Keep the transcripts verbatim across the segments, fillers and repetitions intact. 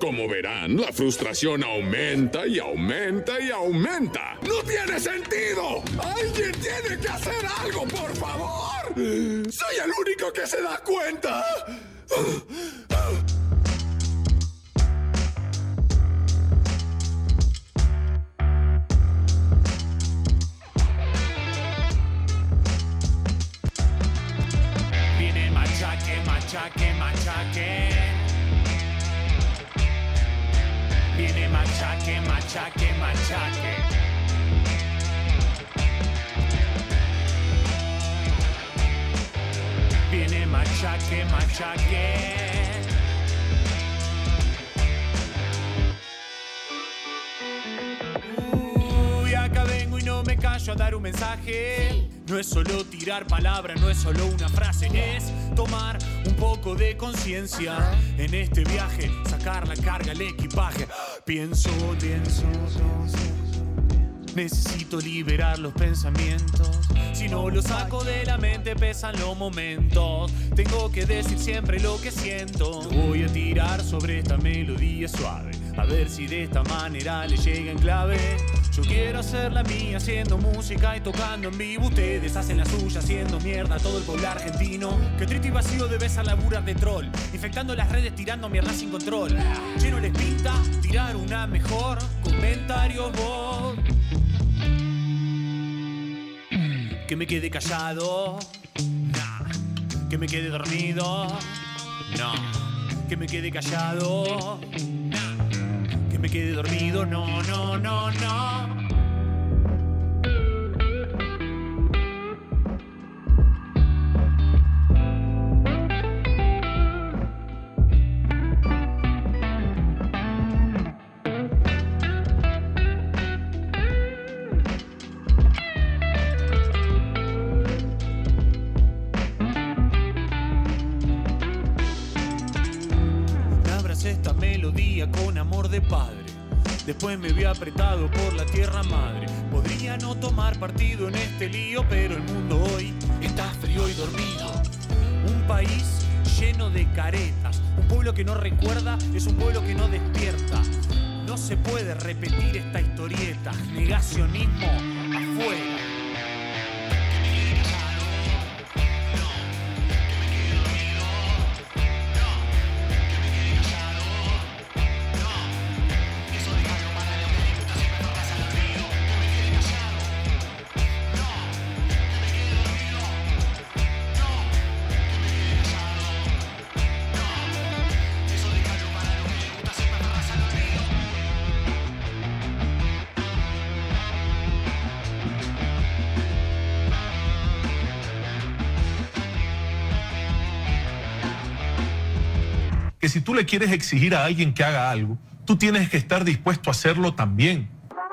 Como verán, la frustración aumenta y aumenta y aumenta. ¡No tiene sentido! ¡Alguien tiene que hacer algo, por favor! ¡Soy el único que se da cuenta! Viene machaque, machaque, machaque. Viene machaque, machaque, machaque. Viene machaque, machaque. Uy, acá vengo y no me callo a dar un mensaje. No es solo tirar palabras, no es solo una frase, es tomar un poco de conciencia en este viaje, sacar la carga, el equipaje. Pienso, pienso, necesito liberar los pensamientos. Si no los saco de la mente pesan los momentos. Tengo que decir siempre lo que siento. Voy a tirar sobre esta melodía suave, a ver si de esta manera le llega en clave. Yo quiero hacer la mía haciendo música y tocando en vivo. Ustedes hacen la suya haciendo mierda a todo el pueblo argentino. Que triste y vacío debe ser laburar de troll, infectando las redes tirando mierda sin control. Lleno les pinta tirar una mejor. Comentarios vos. Que me quede callado, nah. Que me quede dormido, no. Que me quede callado, nah. Que me quede dormido, no, no, no, no. Esta melodía con amor de padre. Después me vi apretado por la tierra madre. Podría no tomar partido en este lío, pero el mundo hoy está frío y dormido. Un país lleno de caretas. Un pueblo que no recuerda es un pueblo que no despierta. No se puede repetir esta historieta. Negacionismo afuera. Que si tú le quieres exigir a alguien que haga algo, tú tienes que estar dispuesto a hacerlo también.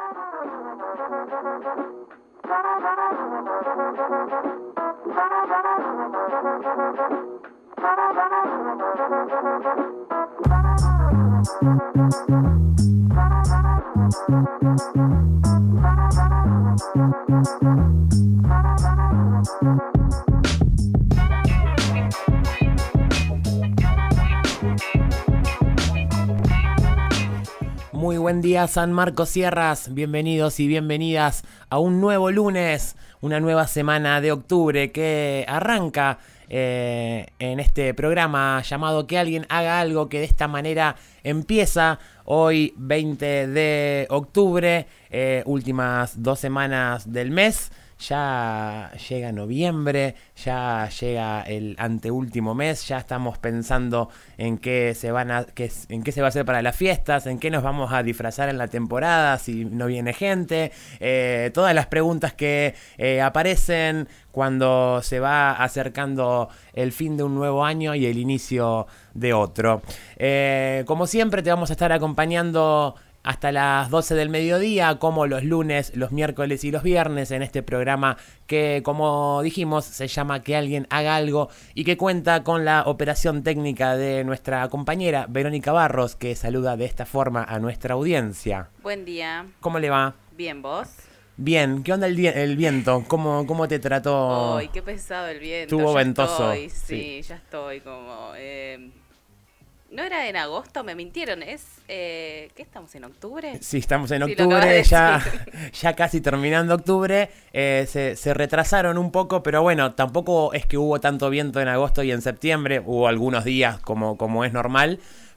Muy buen día, San Marcos Sierras, bienvenidos y bienvenidas a un nuevo lunes, una nueva semana de octubre que arranca eh, en este programa llamado Que Alguien Haga Algo, que de esta manera empieza hoy veinte de octubre, eh, últimas dos semanas del mes. Ya llega noviembre, ya llega el anteúltimo mes, ya estamos pensando en qué se van a, qué, en qué se va a hacer para las fiestas, en qué nos vamos a disfrazar en la temporada, si no viene gente, eh, todas las preguntas que eh, aparecen cuando se va acercando el fin de un nuevo año y el inicio de otro. Eh, como siempre te vamos a estar acompañando hasta las doce del mediodía, como los lunes, los miércoles y los viernes, en este programa que, como dijimos, se llama Que Alguien Haga Algo y que cuenta con la operación técnica de nuestra compañera Verónica Barros, que saluda de esta forma a nuestra audiencia. Buen día. ¿Cómo le va? Bien, ¿vos? Bien, ¿qué onda el, el viento? ¿Cómo, cómo te trató? Ay, qué pesado el viento. Estuvo ya ventoso. Estoy, sí, sí, ya estoy como... Eh... ¿No era en agosto? Me mintieron. ¿Es eh, ¿qué estamos en octubre? Sí, estamos en Sí, lo acabas octubre, de ya, decir. ya casi terminando octubre. Eh, se, se retrasaron un poco, pero bueno, tampoco es que hubo tanto viento en agosto y en septiembre. Hubo algunos días como, como es normal.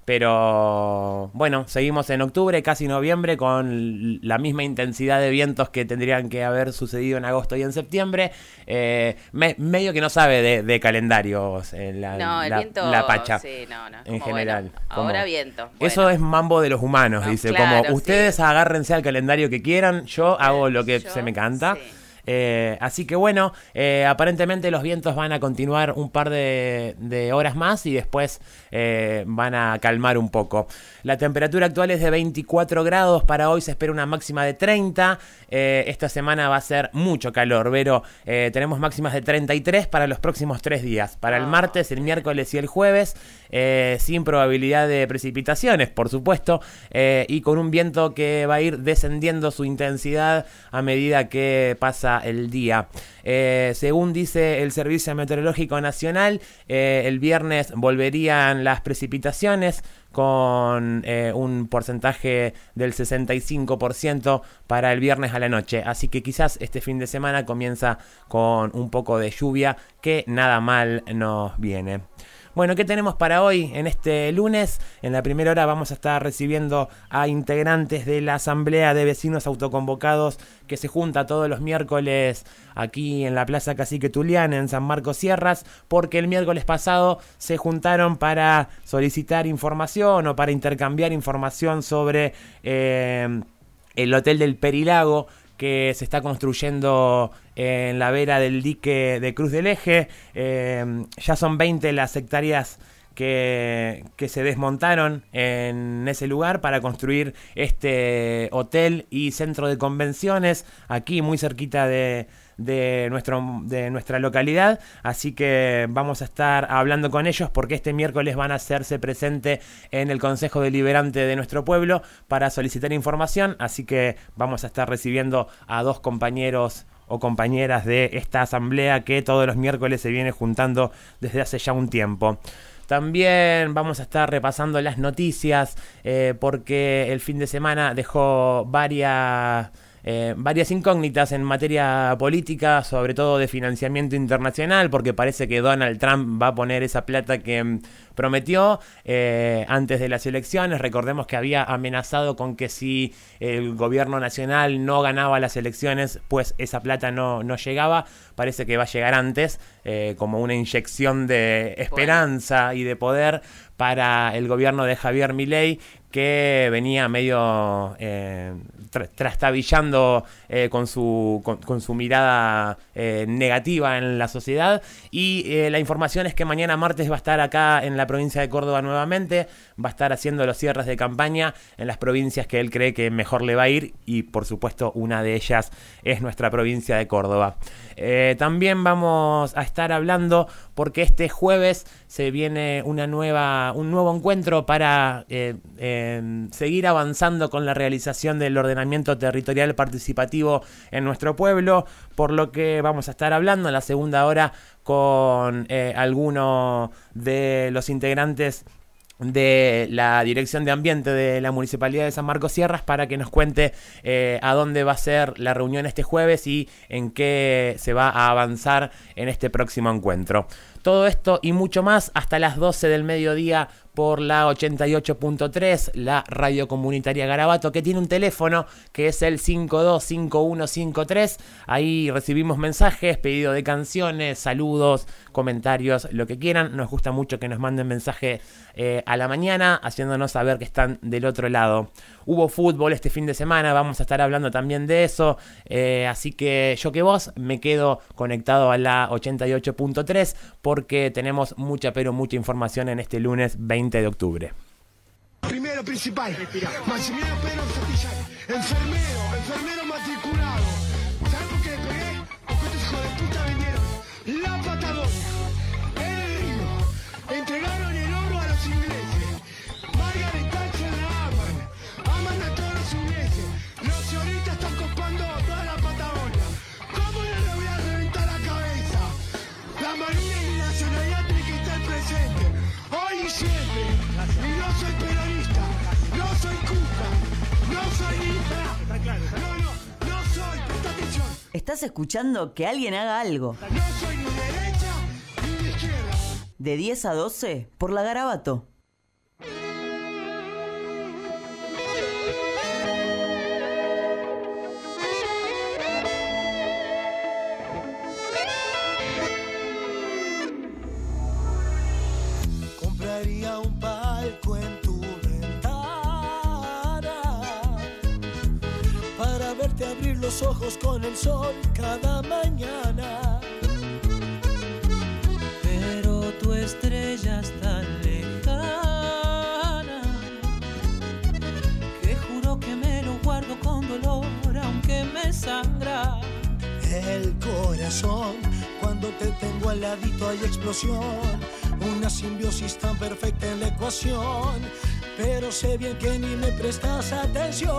Pero bueno, seguimos en octubre, casi noviembre, con la misma intensidad de vientos que tendrían que haber sucedido en agosto y en septiembre. Eh, me, medio que no sabe de, de calendarios eh, la, No, el la, viento, la Pacha. sí, no, no, en como, general. bueno, Como- ahora viento. Eso Bueno. es mambo de los humanos, No, dice. claro, Como ustedes sí. agárrense al calendario que quieran, yo hago lo que Yo, se me canta. sí. Eh, así que bueno, eh, aparentemente los vientos van a continuar un par de, de horas más y después eh, van a calmar un poco. La temperatura actual es de veinticuatro grados, para hoy se espera una máxima de treinta. Eh, esta semana va a ser mucho calor, Vero. Eh, tenemos máximas de treinta y tres para los próximos tres días. Para el Oh. martes, el miércoles y el jueves, eh, sin probabilidad de precipitaciones, por supuesto, eh, y con un viento que va a ir descendiendo su intensidad a medida que pasa el día. Eh, según dice el Servicio Meteorológico Nacional, eh, el viernes volverían las precipitaciones con eh, un porcentaje del sesenta y cinco por ciento para el viernes a la noche. Así que quizás este fin de semana comienza con un poco de lluvia, que nada mal nos viene. Bueno, ¿qué tenemos para hoy en este lunes? En la primera hora vamos a estar recibiendo a integrantes de la Asamblea de Vecinos Autoconvocados que se junta todos los miércoles aquí en la Plaza Cacique Tulián, en San Marcos Sierras, porque el miércoles pasado se juntaron para solicitar información o para intercambiar información sobre eh, el Hotel del Perilago, que se está construyendo en la vera del dique de Cruz del Eje. Eh, ya son veinte las hectáreas que, que se desmontaron en ese lugar para construir este hotel y centro de convenciones, aquí muy cerquita de, de, nuestro, de nuestra localidad. Así que vamos a estar hablando con ellos, porque este miércoles van a hacerse presente en el Consejo Deliberante de nuestro pueblo para solicitar información. Así que vamos a estar recibiendo a dos compañeros o compañeras de esta asamblea que todos los miércoles se viene juntando desde hace ya un tiempo. También vamos a estar repasando las noticias, eh, porque el fin de semana dejó varias... Eh, varias incógnitas en materia política, sobre todo de financiamiento internacional, porque parece que Donald Trump va a poner esa plata que mm, prometió eh, antes de las elecciones. Recordemos que había amenazado con que si el gobierno nacional no ganaba las elecciones, pues esa plata no, no llegaba. Parece que va a llegar antes, eh, como una inyección de esperanza bueno. y de poder para el gobierno de Javier Milei, que venía medio eh, tra- trastabillando eh, con, su, con, con su mirada eh, negativa en la sociedad. Y eh, la información es que mañana martes va a estar acá en la provincia de Córdoba nuevamente, va a estar haciendo los cierres de campaña en las provincias que él cree que mejor le va a ir, y por supuesto una de ellas es nuestra provincia de Córdoba. Eh, también vamos a estar hablando, porque este jueves se viene una nueva, un nuevo encuentro para eh, eh, seguir avanzando con la realización del ordenamiento territorial participativo en nuestro pueblo, por lo que vamos a estar hablando en la segunda hora con eh, algunos de los integrantes de la Dirección de Ambiente de la Municipalidad de San Marcos Sierras, para que nos cuente eh, a dónde va a ser la reunión este jueves y en qué se va a avanzar en este próximo encuentro. Todo esto y mucho más hasta las doce del mediodía por la ochenta y ocho punto tres, la radio comunitaria Garabato, que tiene un teléfono que es el cinco dos cinco uno cinco tres. Ahí recibimos mensajes, pedido de canciones, saludos, comentarios, lo que quieran. Nos gusta mucho que nos manden mensaje eh, a la mañana, haciéndonos saber que están del otro lado. Hubo fútbol este fin de semana, vamos a estar hablando también de eso, eh, así que yo que vos me quedo conectado a la ochenta y ocho punto tres, porque tenemos mucha pero mucha información en este lunes veinte de octubre. Primero principal, Maximiliano Pedro Santillán, enfermero, enfermero matriculado. ¿Sabes por qué le pegué? Porque estos hijos de puta vinieron la Patagonia, el río, entregaron el oro a los ingleses. Margaret Thatcher la aman, aman a todos los ingleses. Los sionistas están copando toda la Patagonia. ¿Cómo no le voy a reventar la cabeza? La Marina y la nacionalidad tienen que estar presentes, hoy y siempre. Estás escuchando Que Alguien Haga Algo. No soy ni derecha ni de izquierda. De diez a doce por La Garabato. Compraría un palco en tu ventana para verte abrir los ojos con el sol cada mañana. Pero tu estrella es tan lejana que juro que me lo guardo con dolor, aunque me sangra el corazón. Cuando te tengo al ladito hay explosión, una simbiosis tan perfecta en la ecuación, pero sé bien que ni me prestas atención.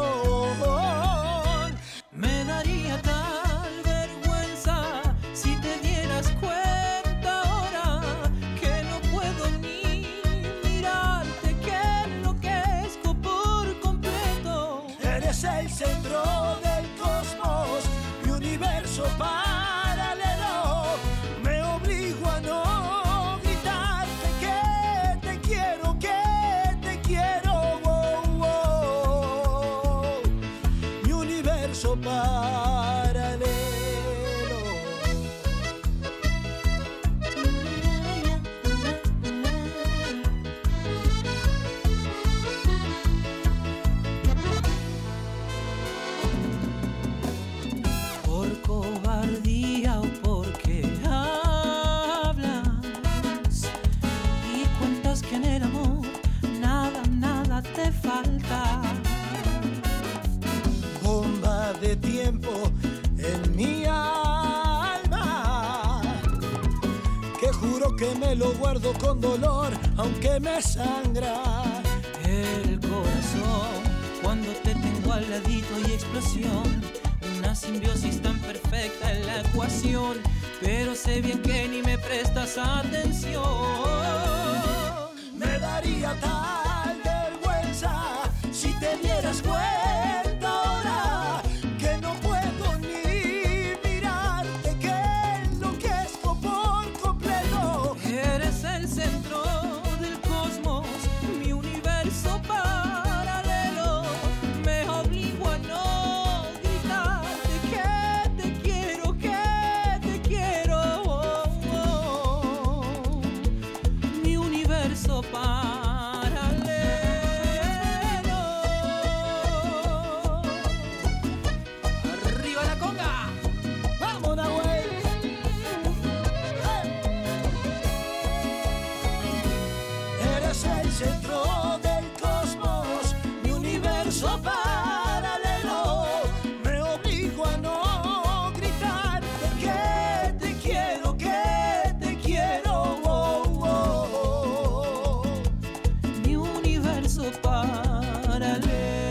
Me daría tal vergüenza si te dieras cuenta ahora que no puedo ni mirarte, que enloquezco por completo. Eres el centro del cosmos, mi universo paralelo. Me obligo a no gritarte que te quiero, que te quiero. Oh, oh. Mi universo paralelo. Por cobardía o porque hablas y cuentas que en el amor nada, nada te falta. Bomba de tiempo en mi alma, que juro que me lo guardo con dolor, aunque me sangra el corazón. Cuando te tengo al ladito y explosión, una simbiosis tan perfecta en la ecuación, pero sé bien que ni me prestas atención. Me daría tal vergüenza si te dieras cuenta ahora que no puedo ni mirarte, que enloquezco por completo. Eres el centro del cosmos, mi universo paralelo. Me obligo a no gritarte que te quiero, que te quiero. Oh, oh. Mi universo paralelo. Arriba la conga. ¡Vamos, Nahuel! Eres el centro del cosmos, mi universo paralelo. Me obligo a no gritarte que te quiero, que te quiero. Oh, oh, oh. Mi universo paralelo.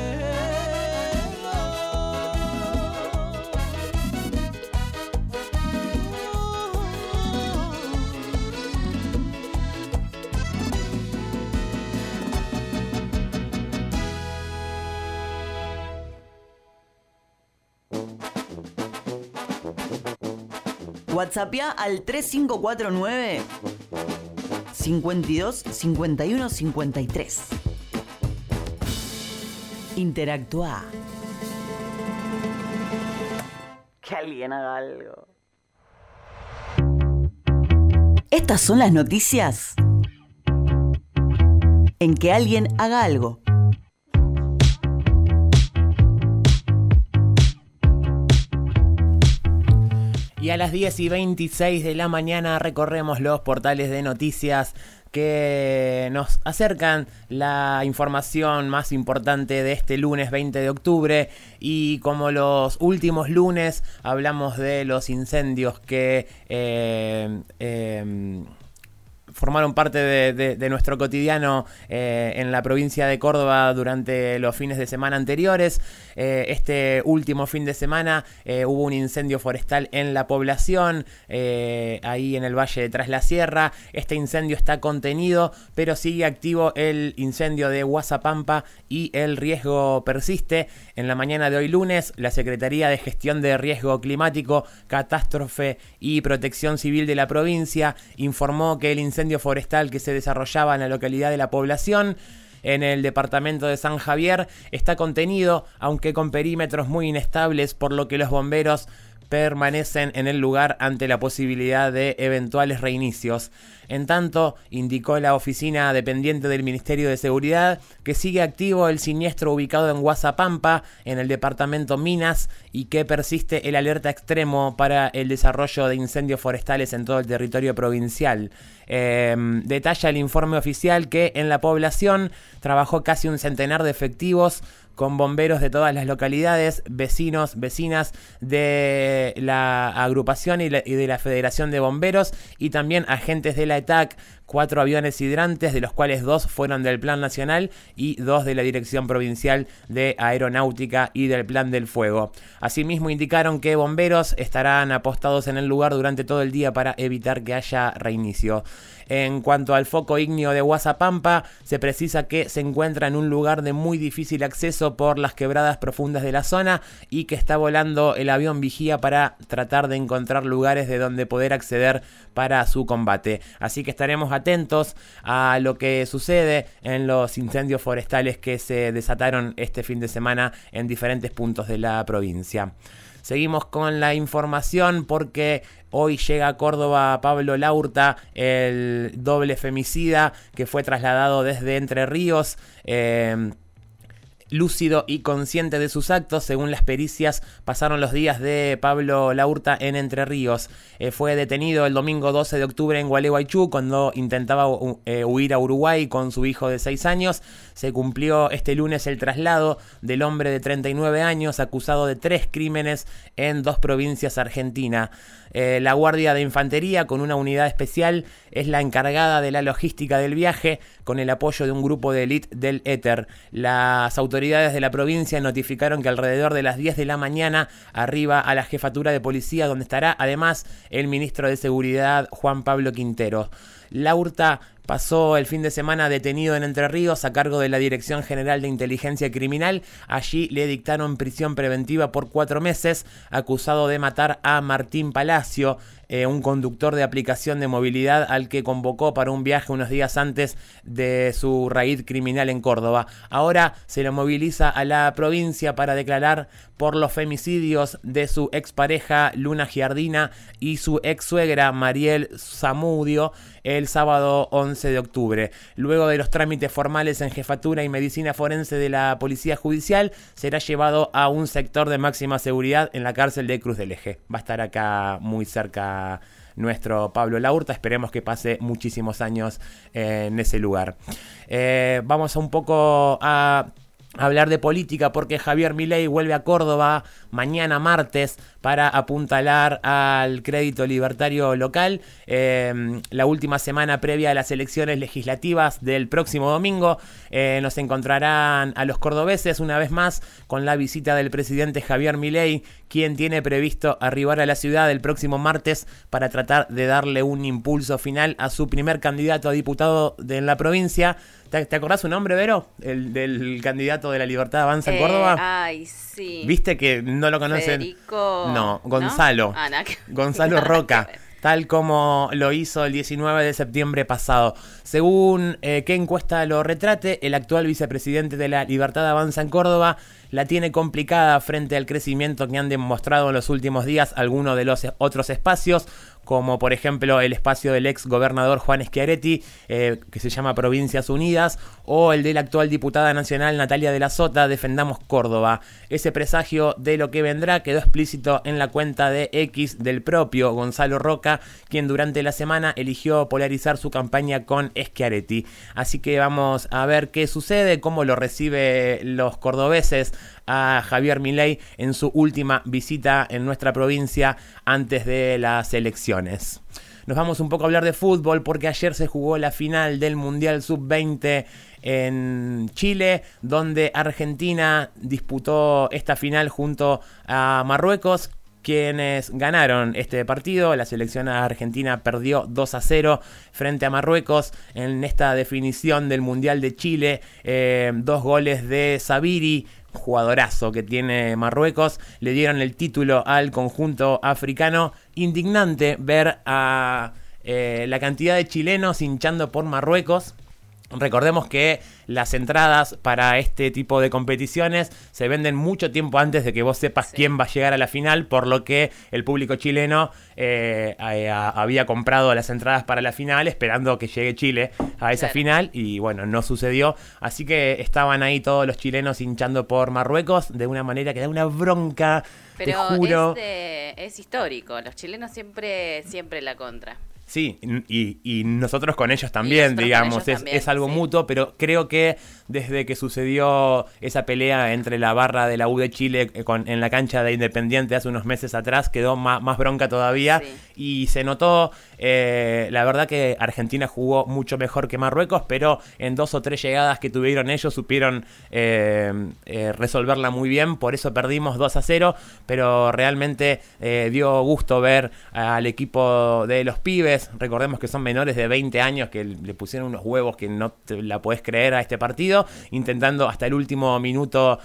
WhatsAppea al tres cinco cuatro nueve, cincuenta y dos, cincuenta y uno, cincuenta y tres. Interactúa. Que alguien haga algo. Estas son las noticias en Que Alguien Haga Algo. Y a las diez y veintiséis de la mañana recorremos los portales de noticias que nos acercan la información más importante de este lunes veinte de octubre. Y como los últimos lunes, hablamos de los incendios que eh, eh, formaron parte de, de, de nuestro cotidiano eh, en la provincia de Córdoba durante los fines de semana anteriores. Eh, este último fin de semana eh, hubo un incendio forestal en la población, eh, ahí en el Valle de Tras la Sierra. Este incendio está contenido, pero sigue activo el incendio de Guazapampa y el riesgo persiste. En la mañana de hoy lunes, la Secretaría de Gestión de Riesgo Climático, Catástrofe y Protección Civil de la provincia informó que el incendio forestal que se desarrollaba en la localidad de La Población, en el departamento de San Javier, está contenido, aunque con perímetros muy inestables, por lo que los bomberos permanecen en el lugar ante la posibilidad de eventuales reinicios. En tanto, indicó la oficina dependiente del Ministerio de Seguridad que sigue activo el siniestro ubicado en Guazapampa, en el departamento Minas, y que persiste el alerta extremo para el desarrollo de incendios forestales en todo el territorio provincial. Eh, detalla el informe oficial que en la población trabajó casi un centenar de efectivos con bomberos de todas las localidades, vecinos, vecinas de la agrupación y, la, y de la Federación de Bomberos, y también agentes de la E T A C, cuatro aviones hidrantes, de los cuales dos fueron del Plan Nacional y dos de la Dirección Provincial de Aeronáutica y del Plan del Fuego. Asimismo, indicaron que bomberos estarán apostados en el lugar durante todo el día para evitar que haya reinicio. En cuanto al foco ígneo de Guazapampa, se precisa que se encuentra en un lugar de muy difícil acceso por las quebradas profundas de la zona y que está volando el avión vigía para tratar de encontrar lugares de donde poder acceder para su combate. Así que estaremos atentos a lo que sucede en los incendios forestales que se desataron este fin de semana en diferentes puntos de la provincia. Seguimos con la información porque hoy llega a Córdoba Pablo Laurta, el doble femicida que fue trasladado desde Entre Ríos. Eh, Lúcido y consciente de sus actos, según las pericias, pasaron los días de Pablo Laurta en Entre Ríos. Eh, fue detenido el domingo doce de octubre en Gualeguaychú cuando intentaba uh, eh, huir a Uruguay con su hijo de seis años. Se cumplió este lunes el traslado del hombre de treinta y nueve años acusado de tres crímenes en dos provincias argentinas. Eh, la Guardia de Infantería, con una unidad especial, es la encargada de la logística del viaje, con el apoyo de un grupo de élite del éter. Las autoridades de la provincia notificaron que alrededor de las diez de la mañana arriba a la jefatura de policía, donde estará además el ministro de Seguridad, Juan Pablo Quintero. Laurta pasó el fin de semana detenido en Entre Ríos a cargo de la Dirección General de Inteligencia Criminal. Allí le dictaron prisión preventiva por cuatro meses, acusado de matar a Martín Palacio, eh, un conductor de aplicación de movilidad al que convocó para un viaje unos días antes de su raíz criminal en Córdoba. Ahora se lo moviliza a la provincia para declarar por los femicidios de su expareja Luna Giardina y su ex suegra Mariel Zamudio el sábado once de octubre. Luego de los trámites formales en Jefatura y Medicina Forense de la Policía Judicial, será llevado a un sector de máxima seguridad en la cárcel de Cruz del Eje. Va a estar acá muy cerca nuestro Pablo Laurta. Esperemos que pase muchísimos años eh, en ese lugar. Eh, vamos a un poco a hablar de política porque Javier Milei vuelve a Córdoba mañana martes para apuntalar al crédito libertario local. Eh, la última semana previa a las elecciones legislativas del próximo domingo eh, nos encontrarán a los cordobeses una vez más con la visita del presidente Javier Milei, quien tiene previsto arribar a la ciudad el próximo martes para tratar de darle un impulso final a su primer candidato a diputado de la provincia. ¿Te, ¿Te acordás su nombre, Vero? El del candidato de la Libertad Avanza en eh, Córdoba. Ay, sí. ¿Viste que no lo conocen? Federico... No, Gonzalo. ¿No? Ah, no, que... Gonzalo Roca. Tal como lo hizo el diecinueve de septiembre pasado. Según eh, qué encuesta lo retrate, el actual vicepresidente de la Libertad Avanza en Córdoba la tiene complicada frente al crecimiento que han demostrado en los últimos días algunos de los otros espacios, como por ejemplo el espacio del ex gobernador Juan Schiaretti, eh, que se llama Provincias Unidas, o el de la actual diputada nacional Natalia de la Sota, Defendamos Córdoba. Ese presagio de lo que vendrá quedó explícito en la cuenta de X del propio Gonzalo Roca, quien durante la semana eligió polarizar su campaña con Schiaretti. Así que vamos a ver qué sucede, cómo lo recibe los cordobeses a Javier Milei en su última visita en nuestra provincia antes de las elecciones. Nos vamos un poco a hablar de fútbol porque ayer se jugó la final del Mundial sub veinte en Chile, donde Argentina disputó esta final junto a Marruecos, quienes ganaron este partido. La selección argentina perdió dos a cero frente a Marruecos en esta definición del Mundial de Chile. Eh, dos goles de Sabiri, jugadorazo que tiene Marruecos, le dieron el título al conjunto africano. Indignante ver a eh, la cantidad de chilenos hinchando por Marruecos. Recordemos que las entradas para este tipo de competiciones se venden mucho tiempo antes de que vos sepas sí. quién va a llegar a la final, por lo que el público chileno eh, eh, había comprado las entradas para la final esperando que llegue Chile a esa claro. final y bueno, no sucedió. Así que estaban ahí todos los chilenos hinchando por Marruecos de una manera que da una bronca, pero te juro. Es, de, es histórico, los chilenos siempre, siempre la contra. Sí, y, y nosotros con ellos también, nosotros digamos, ellos es, también, es algo sí. mutuo, pero creo que desde que sucedió esa pelea entre la barra de la U de Chile con, en la cancha de Independiente hace unos meses atrás, quedó más, más bronca todavía sí. y se notó, eh, la verdad que Argentina jugó mucho mejor que Marruecos, pero en dos o tres llegadas que tuvieron ellos supieron eh, eh, resolverla muy bien, por eso perdimos dos a cero, pero realmente eh, dio gusto ver al equipo de los pibes. Recordemos que son menores de veinte años que le pusieron unos huevos que no te la podés creer a este partido, intentando hasta el último minuto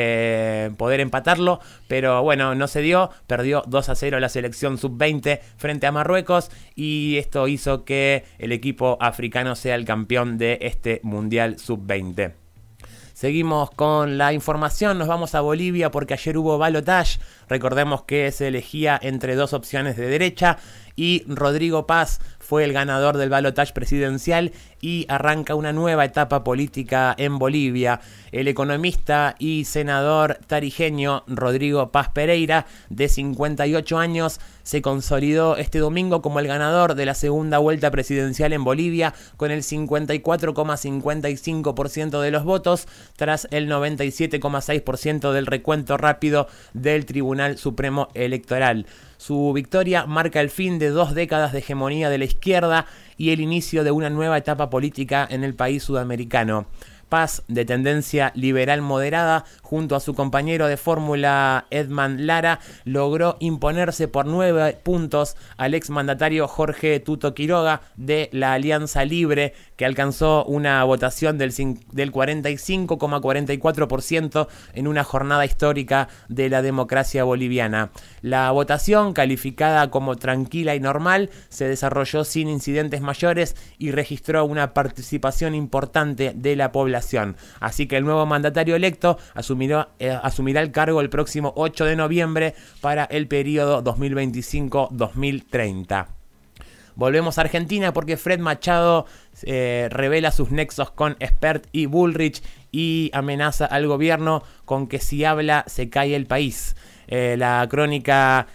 eh, poder empatarlo, pero bueno, no se dio, perdió dos a cero la selección sub veinte frente a Marruecos y esto hizo que el equipo africano sea el campeón de este Mundial sub veinte. Seguimos con la información, nos vamos a Bolivia porque ayer hubo balotaje. Recordemos que se elegía entre dos opciones de derecha y Rodrigo Paz fue el ganador del balotaje presidencial y arranca una nueva etapa política en Bolivia. El economista y senador tarijeño Rodrigo Paz Pereira, de cincuenta y ocho años, se consolidó este domingo como el ganador de la segunda vuelta presidencial en Bolivia con el cincuenta y cuatro coma cincuenta y cinco por ciento de los votos, tras el noventa y siete coma seis por ciento del recuento rápido del Tribunal Supremo Electoral. Su victoria marca el fin de dos décadas de hegemonía de la izquierda y el inicio de una nueva etapa política en el país sudamericano. Paz, de tendencia liberal moderada, junto a su compañero de fórmula Edman Lara, logró imponerse por nueve puntos al exmandatario Jorge Tuto Quiroga de la Alianza Libre, que alcanzó una votación del, del cuarenta y cinco coma cuarenta y cuatro por ciento en una jornada histórica de la democracia boliviana. La votación, calificada como tranquila y normal, se desarrolló sin incidentes mayores y registró una participación importante de la población. Así que el nuevo mandatario electo asumirá, eh, asumirá el cargo el próximo ocho de noviembre para el periodo dos mil veinticinco a dos mil treinta. Volvemos a Argentina porque Fred Machado eh, revela sus nexos con Spert y Bullrich y amenaza al gobierno con que si habla se cae el país. Eh, la crónica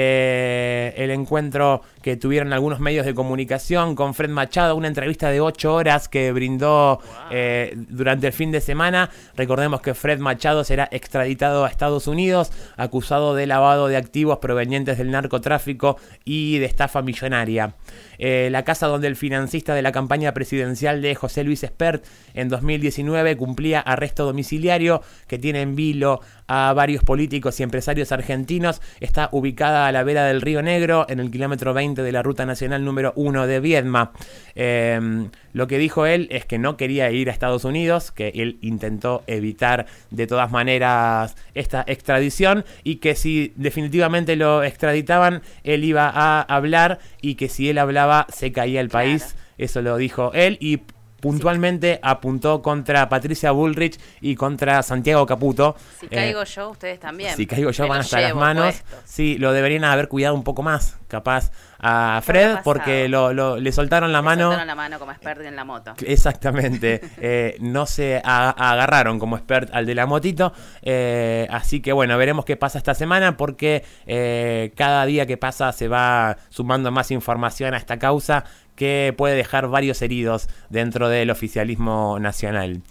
del encuentro que tuvieron algunos medios de comunicación con Fred Machado, una entrevista de ocho horas que brindó eh, durante el fin de semana. Recordemos que Fred Machado será extraditado a Estados Unidos, acusado de lavado de activos provenientes del narcotráfico y de estafa millonaria. Eh, la casa donde el financista de la campaña presidencial de José Luis Spert en dos mil diecinueve cumplía arresto domiciliario, que tiene en vilo a varios políticos y empresarios argentinos, está ubicada a la vera del Río Negro, en el kilómetro veinte de la ruta nacional número uno de Viedma. Eh, lo que dijo él es que no quería ir a Estados Unidos, que él intentó evitar de todas maneras esta extradición y que si definitivamente lo extraditaban, él iba a hablar y que si él hablaba se caía el país. Claro. Eso lo dijo él y puntualmente sí. apuntó contra Patricia Bullrich y contra Santiago Caputo. Si caigo eh, yo, ustedes también. Si caigo yo, van hasta las manos. Puesto. Sí, lo deberían haber cuidado un poco más, capaz, a Fred, porque lo, lo, le soltaron la le mano. Le soltaron la mano como expert en la moto. Exactamente. eh, no se a, agarraron como expert al de la motito. Eh, así que bueno, veremos qué pasa esta semana, porque eh, cada día que pasa se va sumando más información a esta causa que puede dejar varios heridos dentro del oficialismo nacional.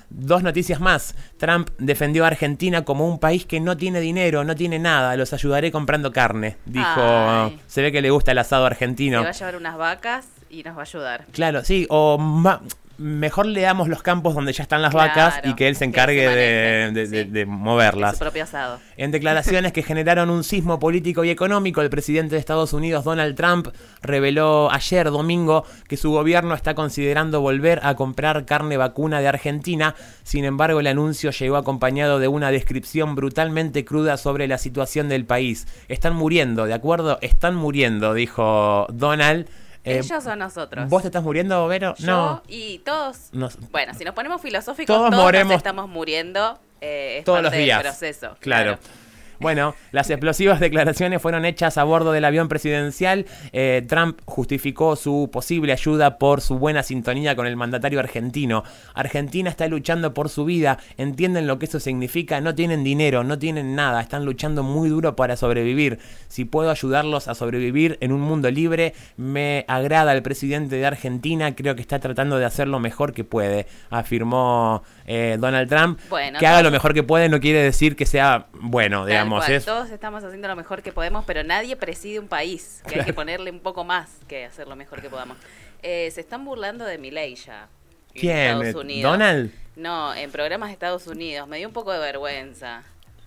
dos noticias más. Trump defendió a Argentina como un país que no tiene dinero, no tiene nada. Los ayudaré comprando carne. Dijo, Ay. se ve que le gusta el asado argentino. Se va a llevar unas vacas y nos va a ayudar. Claro, sí, o ma- mejor le damos los campos donde ya están las Claro, vacas y que él se encargue que se de, maneje, de- de- sí. de moverlas. Su propio asado. En declaraciones que generaron un sismo político y económico, el presidente de Estados Unidos, Donald Trump, reveló ayer domingo que su gobierno está considerando volver a comprar carne vacuna de Argentina. Sin embargo, el anuncio llegó acompañado de una descripción brutalmente cruda sobre la situación del país. Están muriendo, ¿de acuerdo? Están muriendo, dijo Donald. Eh, Ellos o nosotros. ¿Vos te estás muriendo, Vero? Yo No. y todos. Nos- Bueno, si nos ponemos filosóficos, Todos todos, moremos nos estamos muriendo. Eh, es todos parte los días. del proceso. Claro. Bueno, las explosivas declaraciones fueron hechas a bordo del avión presidencial. Eh, Trump justificó su posible ayuda por su buena sintonía con el mandatario argentino. Argentina está luchando por su vida. ¿Entienden lo que eso significa? No tienen dinero, no tienen nada. Están luchando muy duro para sobrevivir. Si puedo ayudarlos a sobrevivir en un mundo libre, me agrada el presidente de Argentina. Creo que está tratando de hacer lo mejor que puede, afirmó eh, Donald Trump. Bueno, que haga lo entonces- mejor que puede no quiere decir que sea bueno, Tal digamos. cual, Es, todos estamos haciendo lo mejor que podemos, pero nadie preside un país. Que hay que ponerle un poco más que hacer lo mejor que podamos. Eh, se están burlando de Milei ya. en ¿Quién? Estados Unidos. ¿Donald? No, en programas de Estados Unidos. Me dio un poco de vergüenza.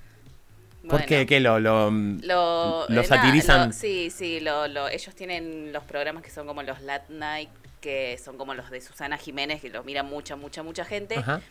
¿Por Bueno, qué? ¿Qué lo, lo, Lo, lo eh, satirizan? nada, lo- sí, sí, lo, lo- ellos tienen los programas que son como los Late Night, que son como los de Susana Jiménez, que los mira mucha, mucha, mucha gente. Ajá.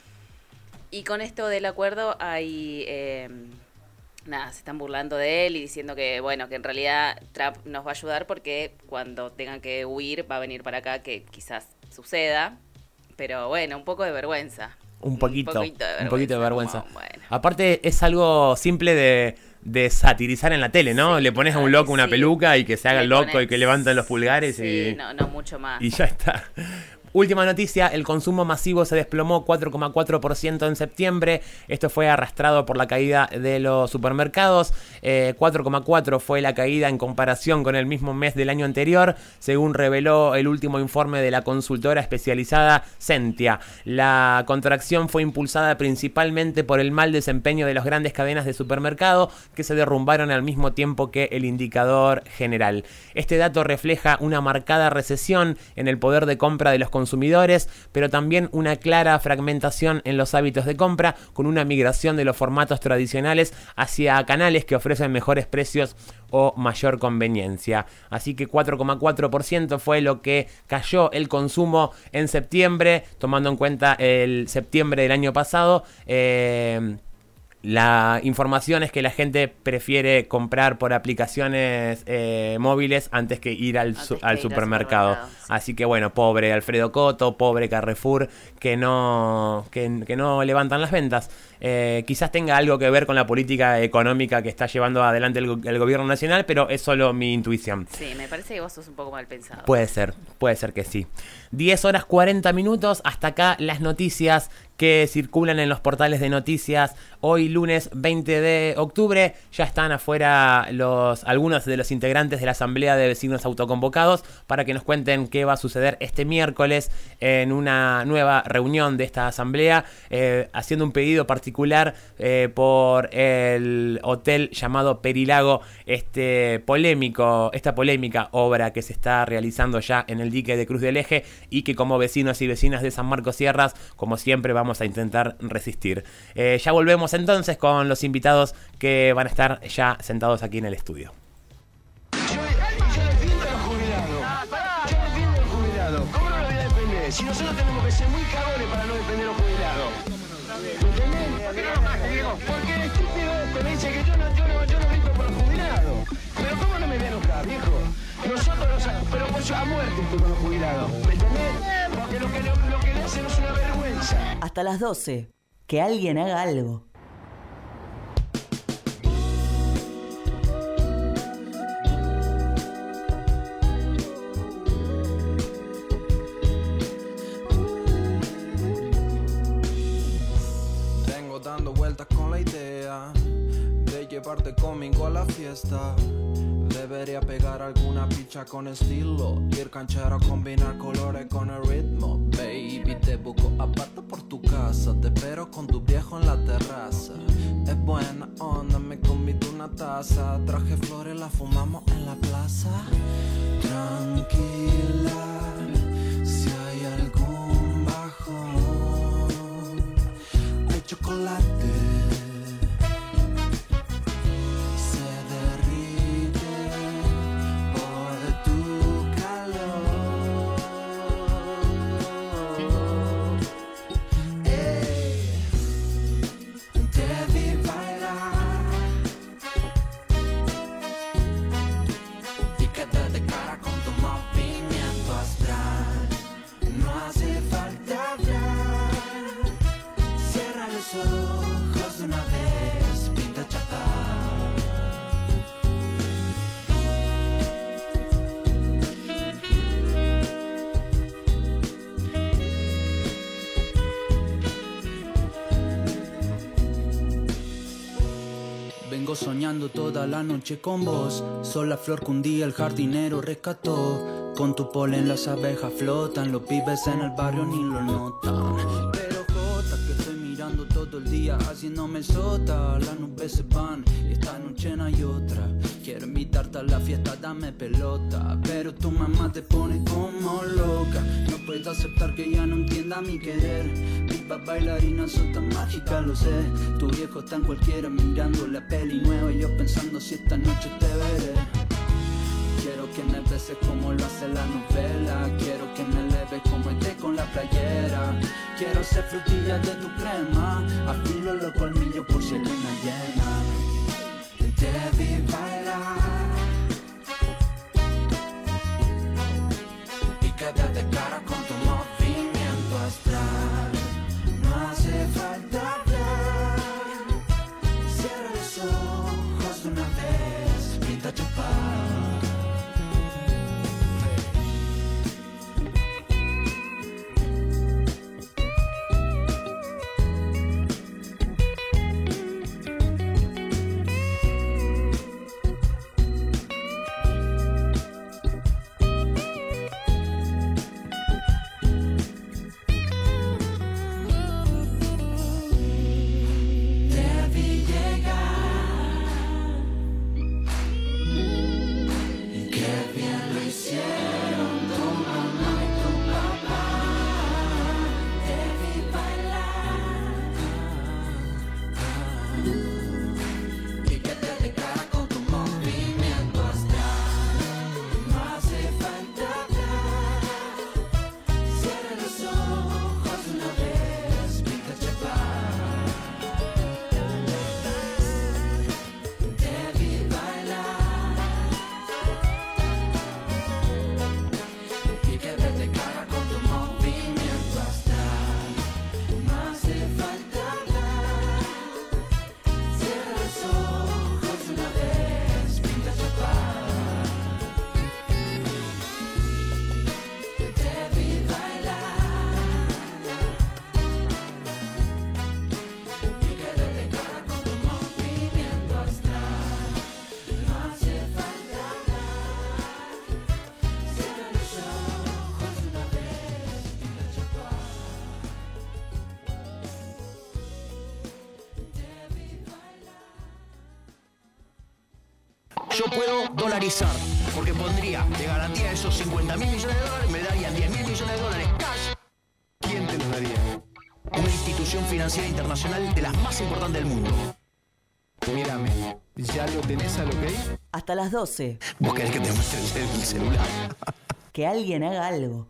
Y con esto del acuerdo hay... eh, nada, se están burlando de él y diciendo que, bueno, que en realidad Trump nos va a ayudar porque cuando tengan que huir va a venir para acá, que quizás suceda. Pero bueno, un poco de vergüenza. Un poquito, Un poquito de vergüenza. un poquito de vergüenza. como, bueno. Aparte es algo simple de, de satirizar en la tele, ¿no? Sí, Le pones a un ay, loco una sí. peluca y que se haga Le el loco pones- y que levanten los pulgares Sí, y, no, no mucho más. y ya está. Última noticia, el consumo masivo se desplomó cuatro coma cuatro por ciento en septiembre. Esto fue arrastrado por la caída de los supermercados. Eh, cuatro coma cuatro fue la caída en comparación con el mismo mes del año anterior, según reveló el último informe de la consultora especializada Sentia. La contracción fue impulsada principalmente por el mal desempeño de las grandes cadenas de supermercado, que se derrumbaron al mismo tiempo que el indicador general. Este dato refleja una marcada recesión en el poder de compra de los consumidores, pero también una clara fragmentación en los hábitos de compra, con una migración de los formatos tradicionales hacia canales que ofrecen mejores precios o mayor conveniencia. Así que cuatro coma cuatro por ciento fue lo que cayó el consumo en septiembre, tomando en cuenta el septiembre del año pasado. Eh, La información es que la gente prefiere comprar por aplicaciones eh, móviles antes que ir al, su- Antes que al ir al supermercado. supermercado, sí. Así que bueno, pobre Alfredo Coto, pobre Carrefour, que no, que, que no levantan las ventas. Eh, quizás tenga algo que ver con la política económica que está llevando adelante el, go- el gobierno nacional, pero es solo mi intuición. Sí, me parece que vos sos un poco mal pensado. Puede ser, puede ser que sí. diez horas cuarenta minutos, hasta acá las noticias que circulan en los portales de noticias. Hoy lunes veinte de octubre ya están afuera los algunos de los integrantes de la Asamblea de Vecinos Autoconvocados para que nos cuenten qué va a suceder este miércoles en una nueva reunión de esta asamblea, eh, haciendo un pedido particular eh, por el hotel llamado Perilago, este polémico, esta polémica obra que se está realizando ya en el dique de Cruz del Eje y que como vecinos y vecinas de San Marcos Sierras, como siempre, vamos a intentar resistir. Eh, ya volvemos entonces con los invitados que van a estar ya sentados aquí en el estudio. Yo, yo defiendo a los jubilados. Yo defiendo a los jubilados. ¿Cómo no lo voy a defender? Si nosotros tenemos que ser muy cagones para no defender a los jubilados. ¿Entendés? ¿Por qué no lo más, Diego? Porque el estúpido este me dice que yo no, yo no, yo no grito por los jubilados. Pero ¿cómo no me voy a enojar, viejo? Nosotros los, pero por a muerte estoy con los jubilados. ¿Me entendés? Porque lo que, lo, lo que le hacen es una vergüenza. Hasta las doce. Que alguien haga algo. Vengo dando vueltas con la idea de llevarte conmigo a la fiesta. Debería pegar alguna picha con estilo, ir canchero, combinar colores con el ritmo. Baby, te busco aparte por tu casa, te espero con tu viejo en la terraza. Es buena onda, me convido una taza, traje flores, la fumamos en la plaza. Tranquila, si hay algún bajón, hay chocolate. Soñando toda la noche con vos, sos la flor que un día el jardinero rescató. Con tu polen las abejas flotan, los pibes en el barrio ni lo notan. Pero jota que estoy mirando todo el día haciéndome sota. Las nubes se van y esta noche no hay otra. Quiero invitarte a la fiesta, dame pelota, pero tu mamá te pone como loca. No puedo aceptar que ya no entienda mi querer. Viva bailarina, sos tan mágica, lo sé. Tu viejo está en cualquiera mirando la peli nueva y yo pensando si esta noche te veré. Quiero que me beses como lo hace la novela. Quiero que me leves como esté con la playera. Quiero ser frutilla de tu crema. Afilo los colmillos por si luna llena. Te vi bailar y quédate cara con tu movimiento astral. No hace falta hablar. Cierra los ojos de una vez, pinta chapar. Yo puedo dolarizar, porque pondría de garantía esos cincuenta mil millones de dólares, me darían diez mil millones de dólares cash. ¿Quién te los daría? Una institución financiera internacional de las más importantes del mundo. Mírame, ¿ya lo tenés al ok? Hasta las doce. ¿Vos querés que te muestre el celular? Que alguien haga algo.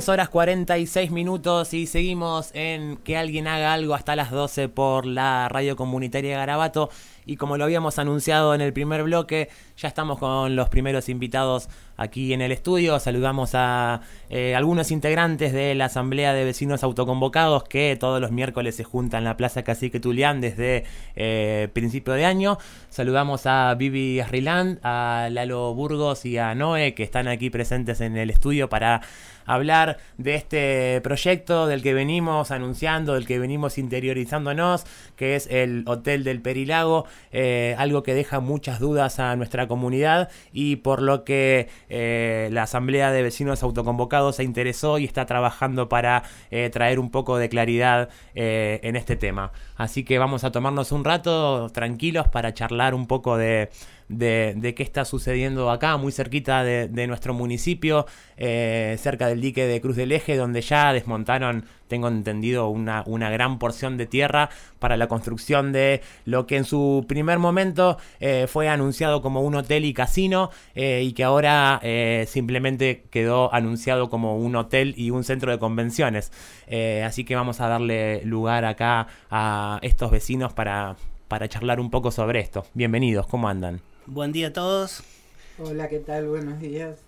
diez horas cuarenta y seis minutos y seguimos en Que Alguien Haga Algo hasta las doce por la radio comunitaria Garabato. Y como lo habíamos anunciado en el primer bloque, ya estamos con los primeros invitados aquí en el estudio. Saludamos a eh, algunos integrantes de la Asamblea de Vecinos Autoconvocados que todos los miércoles se juntan en la Plaza Cacique Tulián desde eh, principio de año. Saludamos a Vivi Asrilán, a Lalo Burgos y a Noé, que están aquí presentes en el estudio para hablar de este proyecto del que venimos anunciando, del que venimos interiorizándonos, que es el Hotel del Perilago, eh, algo que deja muchas dudas a nuestra comunidad y por lo que eh, la Asamblea de Vecinos Autoconvocados se interesó y está trabajando para eh, traer un poco de claridad eh, en este tema. Así que vamos a tomarnos un rato tranquilos para charlar un poco de... De, de qué está sucediendo acá, muy cerquita de, de nuestro municipio, eh, cerca del dique de Cruz del Eje, donde ya desmontaron, tengo entendido, una, una gran porción de tierra para la construcción de lo que en su primer momento eh, fue anunciado como un hotel y casino eh, y que ahora eh, simplemente quedó anunciado como un hotel y un centro de convenciones. Eh, así que vamos a darle lugar acá a estos vecinos para, para charlar un poco sobre esto. Bienvenidos, ¿cómo andan? Buen día a todos. Hola, ¿qué tal? Buenos días.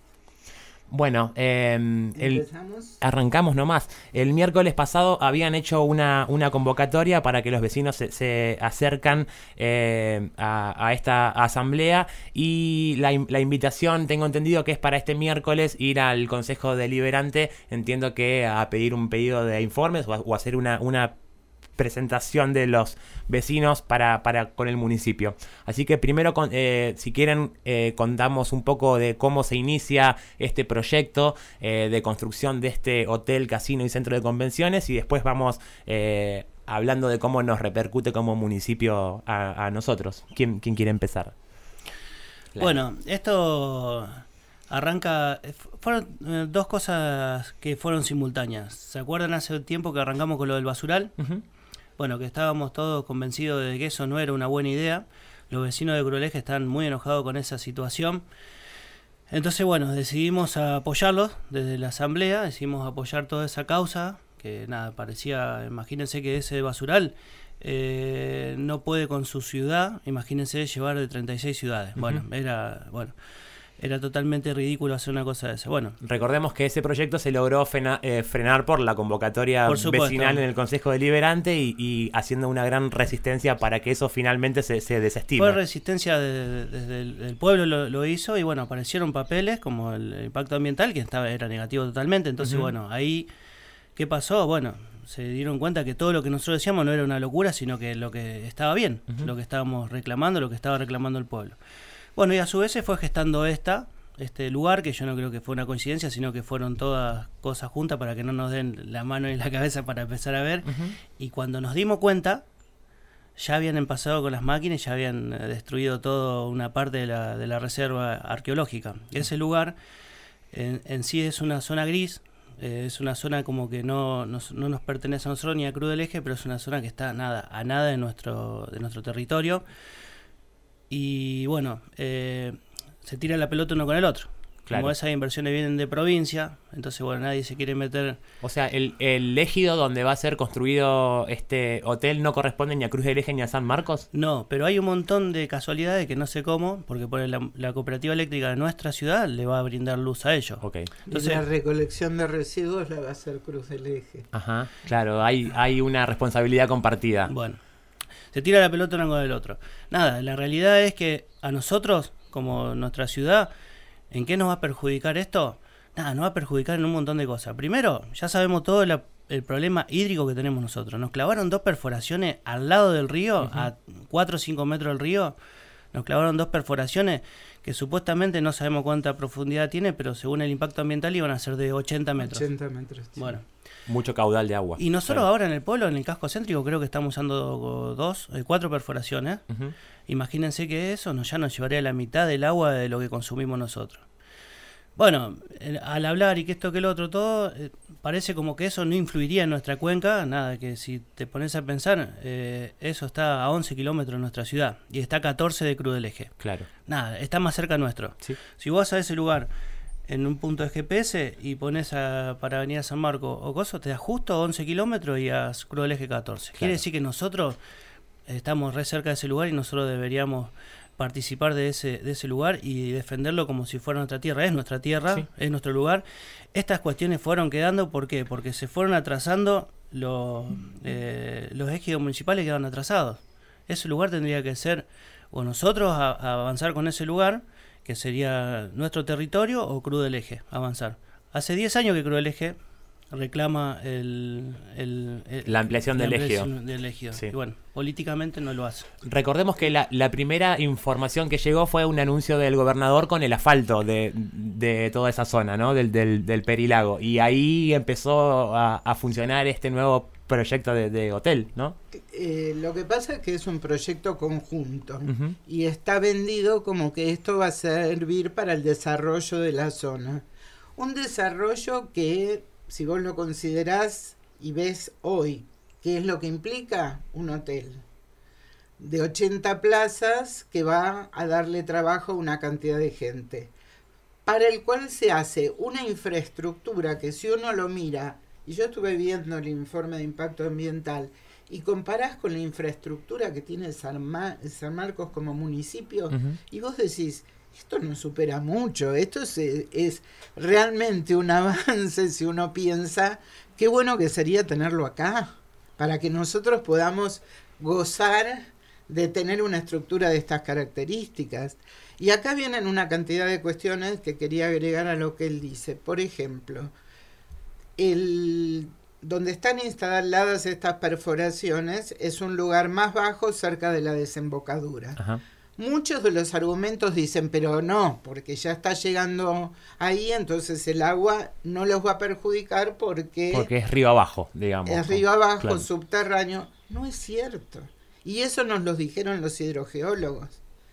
Bueno, eh, el, ¿Empezamos? arrancamos nomás. El miércoles pasado habían hecho una, una convocatoria para que los vecinos se, se acercan eh, a, a esta asamblea y la, la invitación, tengo entendido que es para este miércoles ir al Consejo Deliberante, entiendo que a pedir un pedido de informes o, a, o hacer una... una presentación de los vecinos para, para con el municipio. Así que primero, con, eh, si quieren, eh, contamos un poco de cómo se inicia este proyecto eh, de construcción de este hotel, casino y centro de convenciones y después vamos eh, hablando de cómo nos repercute como municipio a, a nosotros. ¿Quién, quién quiere empezar? Claro. Bueno, esto arranca... Fueron eh, dos cosas que fueron simultáneas. ¿Se acuerdan hace tiempo que arrancamos con lo del basural? Uh-huh. Bueno, que estábamos todos convencidos de que eso no era una buena idea. Los vecinos de Cruz del Eje están muy enojados con esa situación. Entonces, bueno, decidimos apoyarlos desde la asamblea, decidimos apoyar toda esa causa, que nada, parecía, imagínense que ese basural eh, no puede con su ciudad, imagínense llevar de treinta y seis ciudades. Uh-huh. Bueno, era, bueno... Era totalmente ridículo hacer una cosa de esa. Bueno, recordemos que ese proyecto se logró frena, eh, frenar por la convocatoria por vecinal en el Consejo Deliberante y, y haciendo una gran resistencia para que eso finalmente se, se desestime. Fue resistencia desde de, de, de, el pueblo lo, lo hizo y bueno, aparecieron papeles como el, el impacto ambiental que estaba era negativo totalmente. Entonces, uh-huh. bueno, ahí, ¿qué pasó? Bueno, se dieron cuenta que todo lo que nosotros decíamos no era una locura, sino que lo que estaba bien, uh-huh. lo que estábamos reclamando, lo que estaba reclamando el pueblo. Bueno, y a su vez se fue gestando esta, este lugar, que yo no creo que fue una coincidencia, sino que fueron todas cosas juntas para que no nos den la mano y la cabeza para empezar a ver. Uh-huh. Y cuando nos dimos cuenta, ya habían pasado con las máquinas, ya habían destruido toda una parte de la, de la reserva arqueológica. Ese lugar en, en sí es una zona gris, eh, es una zona como que no, no, no nos pertenece a nosotros ni a Cruz del Eje, pero es una zona que está nada, a nada de nuestro, de nuestro territorio. Y bueno, eh, se tira la pelota uno con el otro. Claro. Como esas inversiones vienen de provincia, entonces bueno, nadie se quiere meter. O sea, el, el ejido donde va a ser construido este hotel no corresponde ni a Cruz del Eje ni a San Marcos. No, pero hay un montón de casualidades que no sé cómo, porque por la, la cooperativa eléctrica de nuestra ciudad le va a brindar luz a ellos. Okay. Entonces, y la recolección de residuos la va a hacer Cruz del Eje. Ajá, claro, hay, hay una responsabilidad compartida. Bueno. Se tira la pelota uno con el otro. Nada, la realidad es que a nosotros, como nuestra ciudad, ¿en qué nos va a perjudicar esto? Nada, nos va a perjudicar en un montón de cosas. Primero, ya sabemos todo la, el problema hídrico que tenemos nosotros. Nos clavaron dos perforaciones al lado del río, uh-huh. a cuatro o cinco metros del río. Nos clavaron dos perforaciones que supuestamente no sabemos cuánta profundidad tiene, pero según el impacto ambiental iban a ser de ochenta metros. ochenta metros. Sí. Bueno. Mucho caudal de agua. Y nosotros claro. ahora en el pueblo, en el casco céntrico, creo que estamos usando dos, eh, cuatro perforaciones. Uh-huh. Imagínense que eso nos, ya nos llevaría a la mitad del agua de lo que consumimos nosotros. Bueno, eh, al hablar y que esto que lo otro todo, eh, parece como que eso no influiría en nuestra cuenca. Nada, que si te pones a pensar, eh, eso está a once kilómetros de nuestra ciudad y está a catorce de Cruz del Eje. Claro. Nada, está más cerca nuestro. Sí. Si vos vas a ese lugar... en un punto de G P S y pones a, para Avenida San Marcos o Coso, te da justo once kilómetros y a Cruz del Eje catorce. Claro. Quiere decir que nosotros estamos re cerca de ese lugar y nosotros deberíamos participar de ese, de ese lugar y defenderlo como si fuera nuestra tierra. Es nuestra tierra, sí. Es nuestro lugar. Estas cuestiones fueron quedando, ¿por qué? Porque se fueron atrasando los, eh, los ejes municipales quedaron atrasados. Ese lugar tendría que ser, o nosotros a, a avanzar con ese lugar, que sería nuestro territorio, o Cruz del Eje, avanzar. Hace diez años que Cruz del Eje reclama el, el, el, la ampliación la del ampliación ejido. Del ejido. Sí. Y bueno, políticamente no lo hace. Recordemos que la, la primera información que llegó fue un anuncio del gobernador con el asfalto de, de toda esa zona, ¿no? Del, del, del Perilago. Y ahí empezó a, a funcionar este nuevo proyecto de, de hotel, ¿no? Eh, lo que pasa es que es un proyecto conjunto Uh-huh. y está vendido como que esto va a servir para el desarrollo de la zona. Un desarrollo que, si vos lo considerás y ves hoy, ¿qué es lo que implica? Un hotel de ochenta plazas que va a darle trabajo a una cantidad de gente, para el cual se hace una infraestructura que, si uno lo mira, y yo estuve viendo el informe de impacto ambiental, y comparás con la infraestructura que tiene San, Ma- San Marcos como municipio, Uh-huh. y vos decís, esto no supera mucho, esto es, es realmente un avance si uno piensa, qué bueno que sería tenerlo acá, para que nosotros podamos gozar de tener una estructura de estas características. Y acá vienen una cantidad de cuestiones que quería agregar a lo que él dice. Por ejemplo, el, donde están instaladas estas perforaciones es un lugar más bajo cerca de la desembocadura. Ajá. Muchos de los argumentos dicen, pero no, porque ya está llegando ahí, entonces el agua no los va a perjudicar porque... Porque es río abajo, digamos. Es río abajo, Claro. subterráneo. No es cierto. Y eso nos lo dijeron los hidrogeólogos.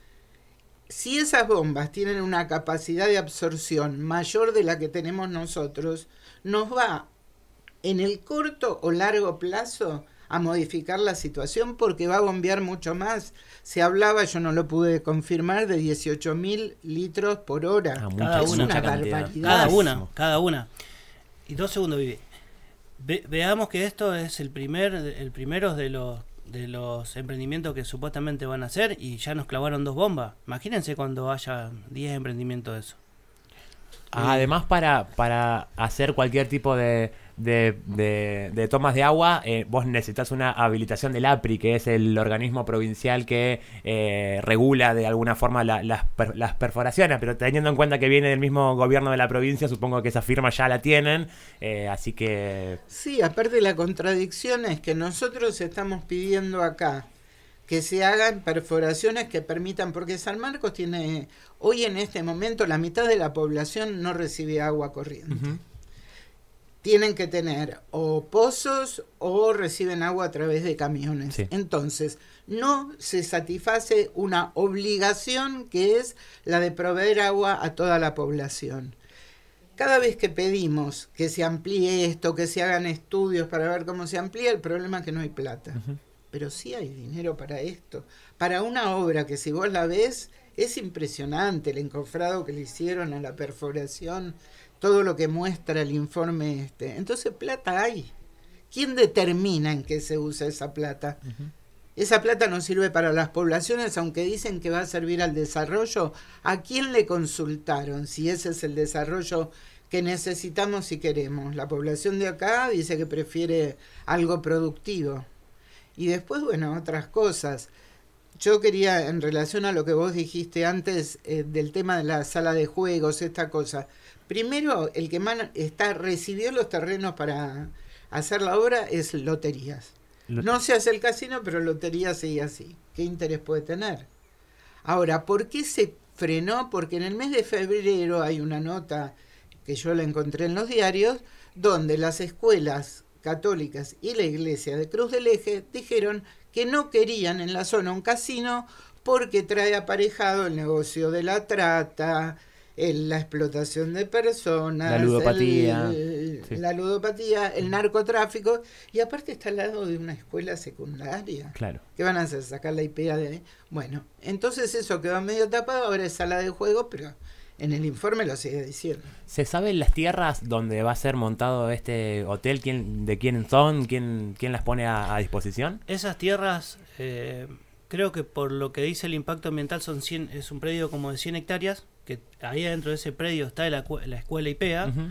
Si esas bombas tienen una capacidad de absorción mayor de la que tenemos nosotros, nos va en el corto o largo plazo a modificar la situación porque va a bombear mucho más. Se hablaba, yo no lo pude confirmar, de dieciocho mil litros por hora. Ah, cada es una, una cantidad. barbaridad. Cada una, cada una. Y dos segundos, Vivi. Ve, veamos que esto es el primer, el primero de los de los emprendimientos que supuestamente van a hacer y ya nos clavaron dos bombas. Imagínense cuando haya diez emprendimientos de eso. Además, para, para hacer cualquier tipo de, de, de, de tomas de agua, eh, vos necesitas una habilitación del APRI, que es el organismo provincial que eh, regula de alguna forma la, las, per, las perforaciones, pero teniendo en cuenta que viene del mismo gobierno de la provincia, supongo que esa firma ya la tienen, eh, así que... Sí, aparte la contradicción es que nosotros estamos pidiendo acá que se hagan perforaciones que permitan, porque San Marcos tiene, hoy en este momento, la mitad de la población no recibe agua corriente. Uh-huh. Tienen que tener o pozos o reciben agua a través de camiones. Sí. Entonces, no se satisface una obligación que es la de proveer agua a toda la población. Cada vez que pedimos que se amplíe esto, que se hagan estudios para ver cómo se amplía, el problema es que no hay plata. Uh-huh. Pero sí hay dinero para esto, para una obra que si vos la ves es impresionante el encofrado que le hicieron a la perforación, todo lo que muestra el informe este. Entonces plata hay. ¿Quién determina en qué se usa esa plata? Uh-huh. Esa plata no sirve para las poblaciones, aunque dicen que va a servir al desarrollo. ¿A quién le consultaron si ese es el desarrollo que necesitamos y queremos? La población de acá dice que prefiere algo productivo. Y después, bueno, otras cosas. Yo quería, en relación a lo que vos dijiste antes, eh, del tema de la sala de juegos, esta cosa. Primero, el que man está, recibió los terrenos para hacer la obra es Loterías. Lot- no se hace el casino, pero Loterías sigue así. ¿Qué interés puede tener? Ahora, ¿por qué se frenó? Porque en el mes de febrero hay una nota que yo la encontré en los diarios, donde las escuelas católicas y la iglesia de Cruz del Eje dijeron que no querían en la zona un casino porque trae aparejado el negocio de la trata, el, la explotación de personas, la ludopatía, el, sí. la ludopatía, el narcotráfico, y aparte está al lado de una escuela secundaria. Claro. ¿Qué van a hacer? ¿Sacar la I P A de ahí? Bueno, entonces eso quedó medio tapado, ahora es sala de juego, pero En el informe lo sigue diciendo. ¿Se saben las tierras donde va a ser montado este hotel? ¿Quién, ¿De quién son? ¿Quién, quién las pone a, a disposición? Esas tierras, eh, creo que por lo que dice el impacto ambiental, son cien, es un predio como de cien hectáreas, que ahí adentro de ese predio está la, la escuela I P E A, uh-huh.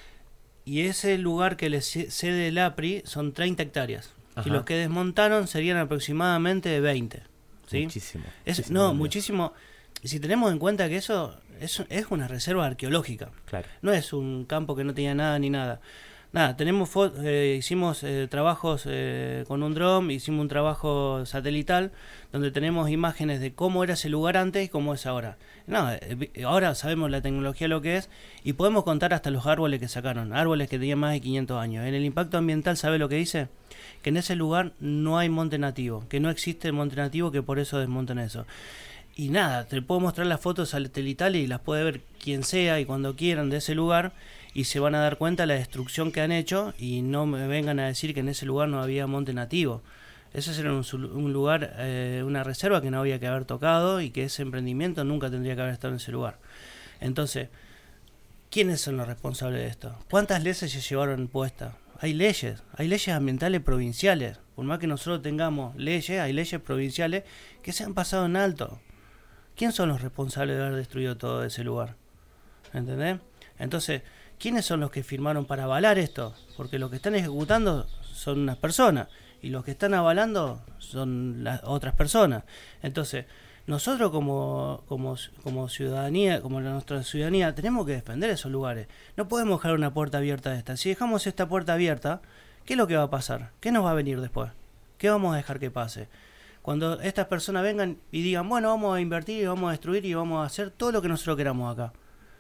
y ese lugar que le cede el APRI son treinta hectáreas. Ajá. Y los que desmontaron serían aproximadamente veinte. ¿sí? Muchísimo. Es, muchísimo no, bien. muchísimo. Si tenemos en cuenta que eso es, es una reserva arqueológica. Claro. No es un campo que no tenía nada ni nada. Nada, tenemos fo- eh, hicimos eh, trabajos eh, con un dron, hicimos un trabajo satelital donde tenemos imágenes de cómo era ese lugar antes y cómo es ahora. No, eh, ahora sabemos la tecnología lo que es y podemos contar hasta los árboles que sacaron, árboles que tenían más de quinientos años. En el impacto ambiental, ¿sabe lo que dice? Que en ese lugar no hay monte nativo, que no existe el monte nativo, que por eso desmontan eso. Y nada, te puedo mostrar las fotos satelitales y las puede ver quien sea y cuando quieran de ese lugar y se van a dar cuenta de la destrucción que han hecho y no me vengan a decir que en ese lugar no había monte nativo. Ese era un, un lugar, eh, una reserva que no había que haber tocado y que ese emprendimiento nunca tendría que haber estado en ese lugar. Entonces, ¿quiénes son los responsables de esto? ¿Cuántas leyes se llevaron puestas? Hay leyes, hay leyes ambientales provinciales. Por más que nosotros tengamos leyes, hay leyes provinciales que se han pasado en alto. ¿Quién son los responsables de haber destruido todo ese lugar? ¿Entendés? Entonces, ¿quiénes son los que firmaron para avalar esto? Porque los que están ejecutando son unas personas y los que están avalando son las otras personas. Entonces, nosotros como, como, como ciudadanía, como nuestra ciudadanía, tenemos que defender esos lugares. No podemos dejar una puerta abierta de esta. Si dejamos esta puerta abierta, ¿qué es lo que va a pasar? ¿Qué nos va a venir después? ¿Qué vamos a dejar que pase? Cuando estas personas vengan y digan, bueno, vamos a invertir y vamos a destruir y vamos a hacer todo lo que nosotros queramos acá.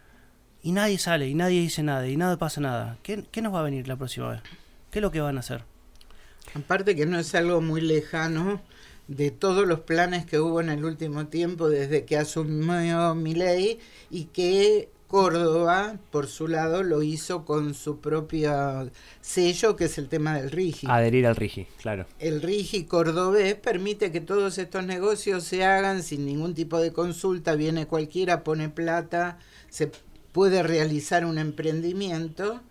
Y nadie sale, y nadie dice nada, y nada pasa nada. ¿Qué, qué nos va a venir la próxima vez? ¿Qué es lo que van a hacer? Aparte que no es algo muy lejano de todos los planes que hubo en el último tiempo desde que asumió Milei y que Córdoba, por su lado, lo hizo con su propio sello, que es el tema del RIGI. Adherir al RIGI, claro. El RIGI cordobés permite que todos estos negocios se hagan sin ningún tipo de consulta, viene cualquiera, pone plata, se puede realizar un emprendimiento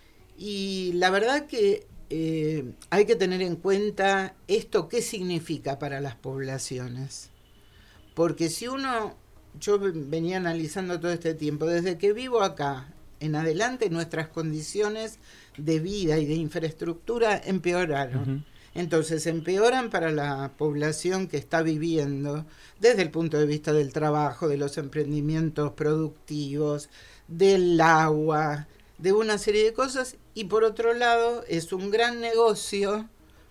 y la verdad que eh, hay que tener en cuenta esto qué significa para las poblaciones. Porque si uno... Yo venía analizando todo este tiempo, desde que vivo acá en adelante nuestras condiciones de vida y de infraestructura empeoraron. Uh-huh. Entonces empeoran para la población que está viviendo desde el punto de vista del trabajo, de los emprendimientos productivos, del agua, de una serie de cosas, y por otro lado es un gran negocio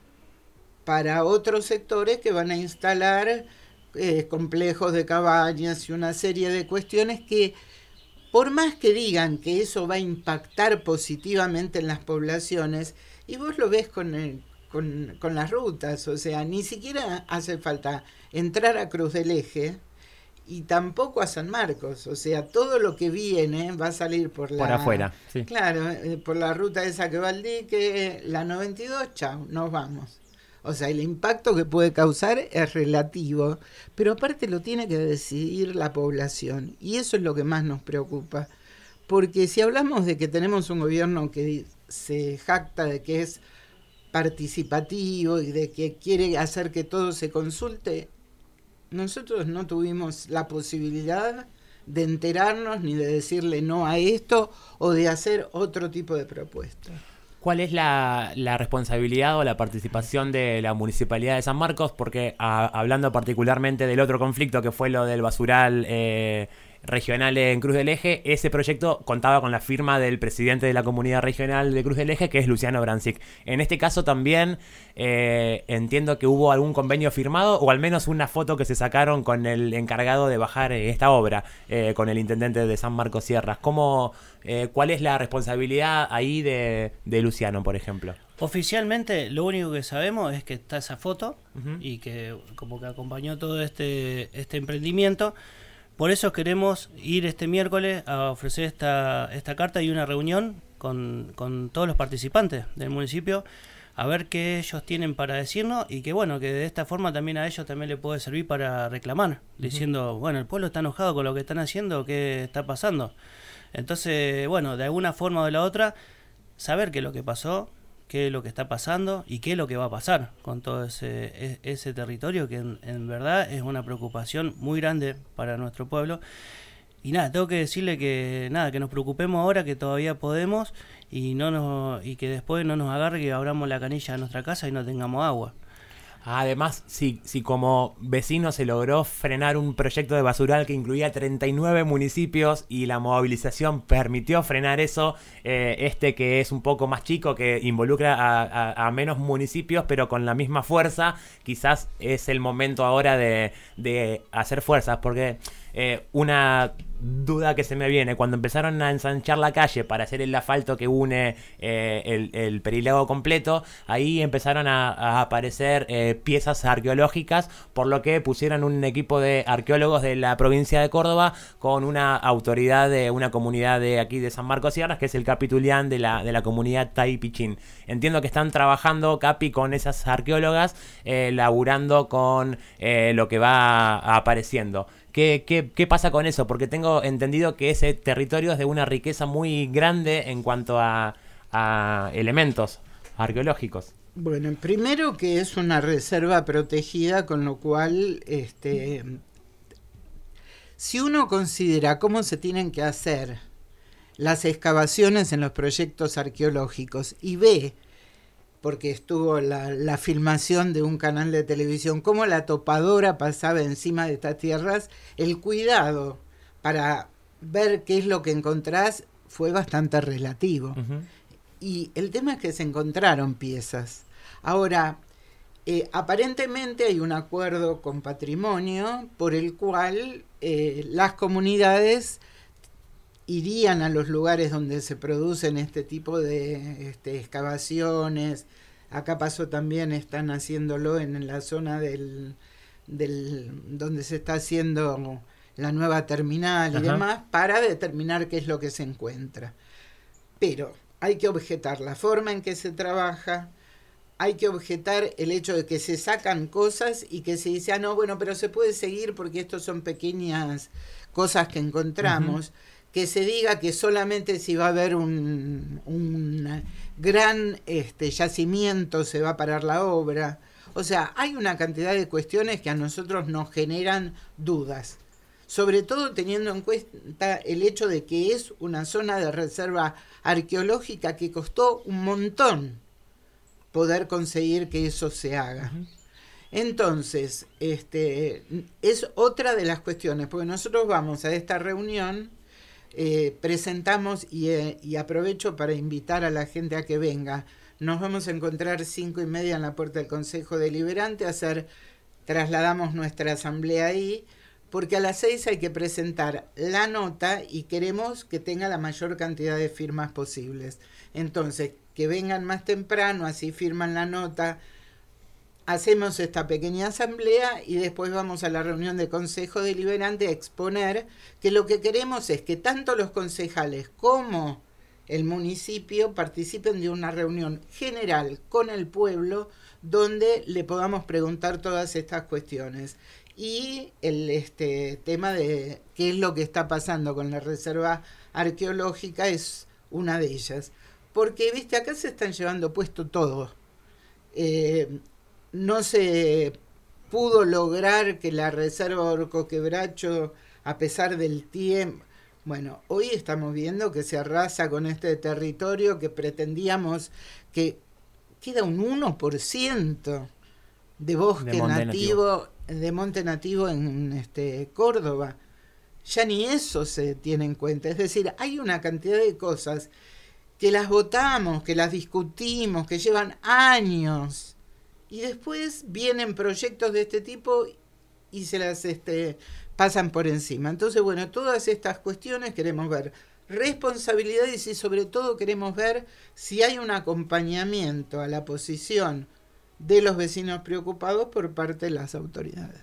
para otros sectores que van a instalar Eh, complejos de cabañas y una serie de cuestiones que, por más que digan que eso va a impactar positivamente en las poblaciones, y vos lo ves con, el, con, con las rutas, o sea, ni siquiera hace falta entrar a Cruz del Eje y tampoco a San Marcos, o sea, todo lo que viene va a salir por la... Por afuera, sí. Claro, eh, por la ruta esa que va al dique, la noventa y dos, chao, nos vamos. O sea, el impacto que puede causar es relativo, pero aparte lo tiene que decidir la población. Y eso es lo que más nos preocupa. Porque si hablamos de que tenemos un gobierno que se jacta de que es participativo y de que quiere hacer que todo se consulte, nosotros no tuvimos la posibilidad de enterarnos ni de decirle no a esto o de hacer otro tipo de propuesta. ¿Cuál es la, la responsabilidad o la participación de la Municipalidad de San Marcos? Porque a, hablando particularmente del otro conflicto que fue lo del basural eh, regional en Cruz del Eje, ese proyecto contaba con la firma del presidente de la comunidad regional de Cruz del Eje, que es Luciano Brancic. En este caso también eh, entiendo que hubo algún convenio firmado o al menos una foto que se sacaron con el encargado de bajar esta obra, eh, con el intendente de San Marcos Sierras. ¿Cómo, eh, ¿Cuál es la responsabilidad ahí de, de Luciano, por ejemplo? Oficialmente lo único que sabemos es que está esa foto uh-huh. y que como que acompañó todo este, este emprendimiento. Por eso queremos ir este miércoles a ofrecer esta, esta carta y una reunión con, con todos los participantes del municipio a ver qué ellos tienen para decirnos y que bueno, que de esta forma también a ellos también le puede servir para reclamar, uh-huh. diciendo, bueno, el pueblo está enojado con lo que están haciendo, ¿qué está pasando? Entonces, bueno, de alguna forma o de la otra, saber qué es lo que pasó, qué es lo que está pasando y qué es lo que va a pasar con todo ese, ese territorio que en, en verdad es una preocupación muy grande para nuestro pueblo. Y nada, tengo que decirle que nada, que nos preocupemos ahora, que todavía podemos y no nos y que después no nos agarre que abramos la canilla de nuestra casa y no tengamos agua. Además, si, si como vecino se logró frenar un proyecto de basural que incluía treinta y nueve municipios y la movilización permitió frenar eso, eh, este que es un poco más chico, que involucra a, a, a menos municipios pero con la misma fuerza, quizás es el momento ahora de, de hacer fuerzas, porque eh, una duda que se me viene, cuando empezaron a ensanchar la calle para hacer el asfalto que une eh, el, el Perilago completo, ahí empezaron a, a aparecer eh, piezas arqueológicas, por lo que pusieron un equipo de arqueólogos de la provincia de Córdoba con una autoridad de una comunidad de aquí de San Marcos Sierras, que es el capitulián de la, de la comunidad Tai Pichín. Entiendo que están trabajando, Capi, con esas arqueólogas, eh, laburando con eh, lo que va apareciendo. ¿Qué, qué, ¿Qué pasa con eso? Porque tengo entendido que ese territorio es de una riqueza muy grande en cuanto a, a elementos arqueológicos. Bueno, primero que es una reserva protegida, con lo cual, este, si uno considera cómo se tienen que hacer las excavaciones en los proyectos arqueológicos y ve, porque estuvo la, la filmación de un canal de televisión, cómo la topadora pasaba encima de estas tierras, el cuidado para ver qué es lo que encontrás fue bastante relativo. Uh-huh. Y el tema es que se encontraron piezas. Ahora, eh, aparentemente hay un acuerdo con Patrimonio por el cual eh, las comunidades irían a los lugares donde se producen este tipo de este, excavaciones. Acá pasó también, están haciéndolo en la zona del, del donde se está haciendo la nueva terminal y Ajá. demás, para determinar qué es lo que se encuentra. Pero hay que objetar la forma en que se trabaja, hay que objetar el hecho de que se sacan cosas y que se dice, ah, no, bueno, pero se puede seguir porque estos son pequeñas cosas que encontramos. Uh-huh. Que se diga que solamente si va a haber un, un gran este, yacimiento se va a parar la obra. O sea, hay una cantidad de cuestiones que a nosotros nos generan dudas. Sobre todo teniendo en cuenta el hecho de que es una zona de reserva arqueológica que costó un montón poder conseguir que eso se haga. Uh-huh. Entonces, este, es otra de las cuestiones, porque nosotros vamos a esta reunión. Eh, presentamos y, eh, y aprovecho para invitar a la gente a que venga. Nos vamos a encontrar cinco y media en la puerta del Consejo Deliberante, a hacer, trasladamos nuestra asamblea ahí, porque a las seis hay que presentar la nota y queremos que tenga la mayor cantidad de firmas posibles. Entonces, que vengan más temprano, así firman la nota. Hacemos esta pequeña asamblea y después vamos a la reunión de Consejo Deliberante a exponer que lo que queremos es que tanto los concejales como el municipio participen de una reunión general con el pueblo donde le podamos preguntar todas estas cuestiones. Y el este tema de qué es lo que está pasando con la reserva arqueológica es una de ellas. Porque, viste, acá se están llevando puesto todo. Eh, No se pudo lograr que la reserva Orcoquebracho, a pesar del tiempo... Bueno, hoy estamos viendo que se arrasa con este territorio que pretendíamos que queda un uno por ciento de bosque de monte nativo, nativo, de monte nativo en este Córdoba. Ya ni eso se tiene en cuenta. Es decir, hay una cantidad de cosas que las votamos, que las discutimos, que llevan años... Y después vienen proyectos de este tipo y se las este, pasan por encima. Entonces, bueno, todas estas cuestiones queremos ver responsabilidades y sobre todo queremos ver si hay un acompañamiento a la posición de los vecinos preocupados por parte de las autoridades.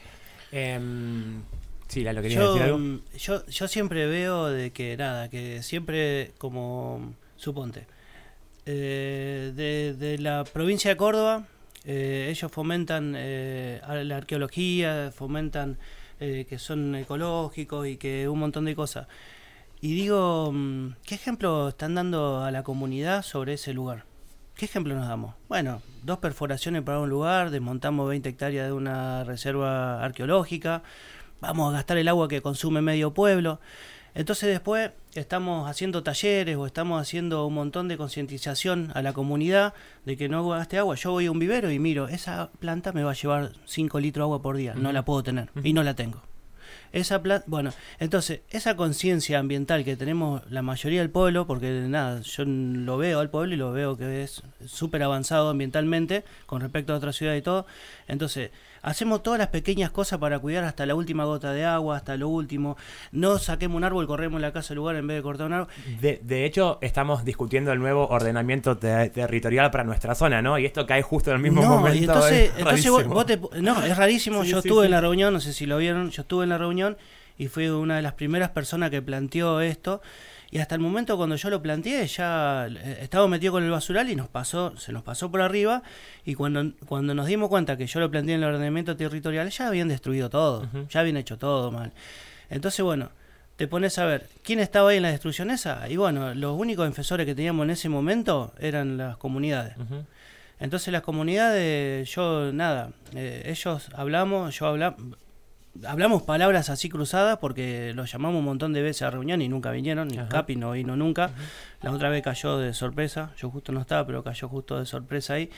Eh, sí, lo quería yo, decir algo. Yo, yo siempre veo de que nada, que siempre como, suponte, eh, de, de la provincia de Córdoba. Eh, ellos fomentan eh, la arqueología, fomentan eh, que son ecológicos y que un montón de cosas. Y digo, ¿qué ejemplo están dando a la comunidad sobre ese lugar? ¿Qué ejemplo nos damos? Bueno, dos perforaciones para un lugar, desmontamos veinte hectáreas de una reserva arqueológica, vamos a gastar el agua que consume medio pueblo. Entonces después estamos haciendo talleres o estamos haciendo un montón de concientización a la comunidad de que no gaste agua. Yo voy a un vivero y miro, esa planta me va a llevar cinco litros de agua por día, uh-huh. no la puedo tener uh-huh. y no la tengo. Esa planta, bueno, entonces esa conciencia ambiental que tenemos la mayoría del pueblo, porque nada, yo lo veo al pueblo y lo veo que es súper avanzado ambientalmente con respecto a otras ciudades y todo, entonces hacemos todas las pequeñas cosas para cuidar hasta la última gota de agua, hasta lo último. No saquemos un árbol, corremos la casa del lugar en vez de cortar un árbol. De, de hecho, estamos discutiendo el nuevo ordenamiento te- territorial para nuestra zona, ¿no? Y esto cae justo en el mismo no, momento. Y entonces, es entonces vos, vos te, no, es rarísimo. Sí, yo sí, estuve sí. en la reunión, no sé si lo vieron, yo estuve en la reunión y fui una de las primeras personas que planteó esto. Y hasta el momento cuando yo lo planteé ya estaba metido con el basural y nos pasó, se nos pasó por arriba, y cuando, cuando nos dimos cuenta que yo lo planteé en el ordenamiento territorial ya habían destruido todo, uh-huh. ya habían hecho todo mal. Entonces bueno, te pones a ver, ¿quién estaba ahí en la destrucción esa? Y bueno, los únicos defensores que teníamos en ese momento eran las comunidades. Uh-huh. Entonces las comunidades, yo nada, eh, ellos hablamos, yo hablaba... Hablamos palabras así cruzadas porque los llamamos un montón de veces a reunión y nunca vinieron, ni Capi no vino nunca. Uh-huh. La otra vez cayó de sorpresa, yo justo no estaba, pero cayó justo de sorpresa ahí.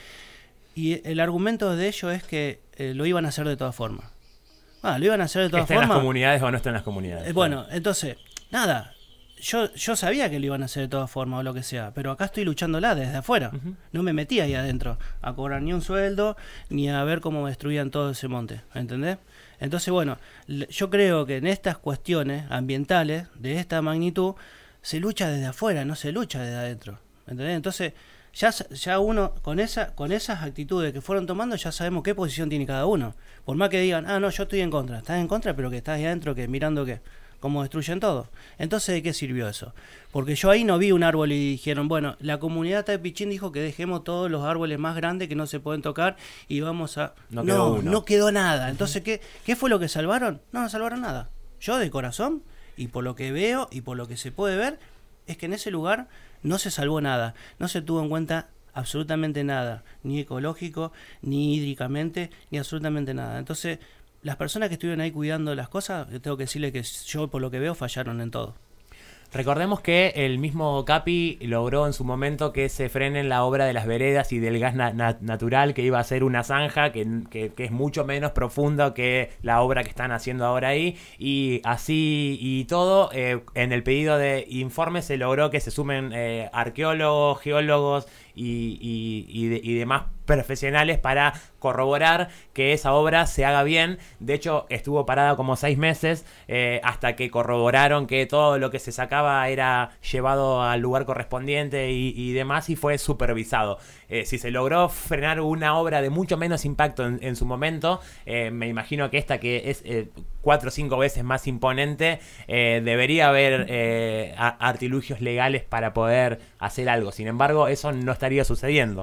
Y el argumento de ellos es que eh, lo iban a hacer de todas formas. Ah, lo iban a hacer de todas ¿Está formas. en las comunidades o no está en las comunidades? Eh, bueno, entonces, nada, yo yo sabía que lo iban a hacer de todas formas o lo que sea, pero acá estoy luchándola desde afuera. Uh-huh. No me metí ahí adentro a cobrar ni un sueldo, ni a ver cómo destruían todo ese monte, ¿entendés? Entonces, bueno, yo creo que en estas cuestiones ambientales de esta magnitud se lucha desde afuera, no se lucha desde adentro, ¿entendés? Entonces, ya ya uno, con esa con esas actitudes que fueron tomando, ya sabemos qué posición tiene cada uno. Por más que digan, ah, no, yo estoy en contra, estás en contra, pero que estás ahí adentro, que mirando que cómo destruyen todo. Entonces, ¿de qué sirvió eso? Porque yo ahí no vi un árbol y dijeron, bueno, la comunidad de Pichín dijo que dejemos todos los árboles más grandes que no se pueden tocar y vamos a... No quedó no, uno. no quedó nada. Entonces, ¿qué, ¿qué fue lo que salvaron? No, no salvaron nada. Yo de corazón, y por lo que veo y por lo que se puede ver, es que en ese lugar no se salvó nada. No se tuvo en cuenta absolutamente nada, ni ecológico, ni hídricamente, ni absolutamente nada. Entonces, las personas que estuvieron ahí cuidando las cosas, tengo que decirle que yo, por lo que veo, fallaron en todo. Recordemos que el mismo Capi logró en su momento que se frenen la obra de las veredas y del gas na- na- natural, que iba a ser una zanja que, que, que es mucho menos profunda que la obra que están haciendo ahora ahí, y así y todo, eh, en el pedido de informe se logró que se sumen eh, arqueólogos, geólogos y, y, y, de, y demás profesionales para corroborar que esa obra se haga bien. De hecho, estuvo parada como seis meses eh, hasta que corroboraron que todo lo que se sacaba era llevado al lugar correspondiente y, y demás, y fue supervisado. Eh, si se logró frenar una obra de mucho menos impacto en, en su momento, eh, me imagino que esta, que es eh, cuatro o cinco veces más imponente, eh, debería haber eh, a- artilugios legales para poder hacer algo. Sin embargo, eso no estaría sucediendo.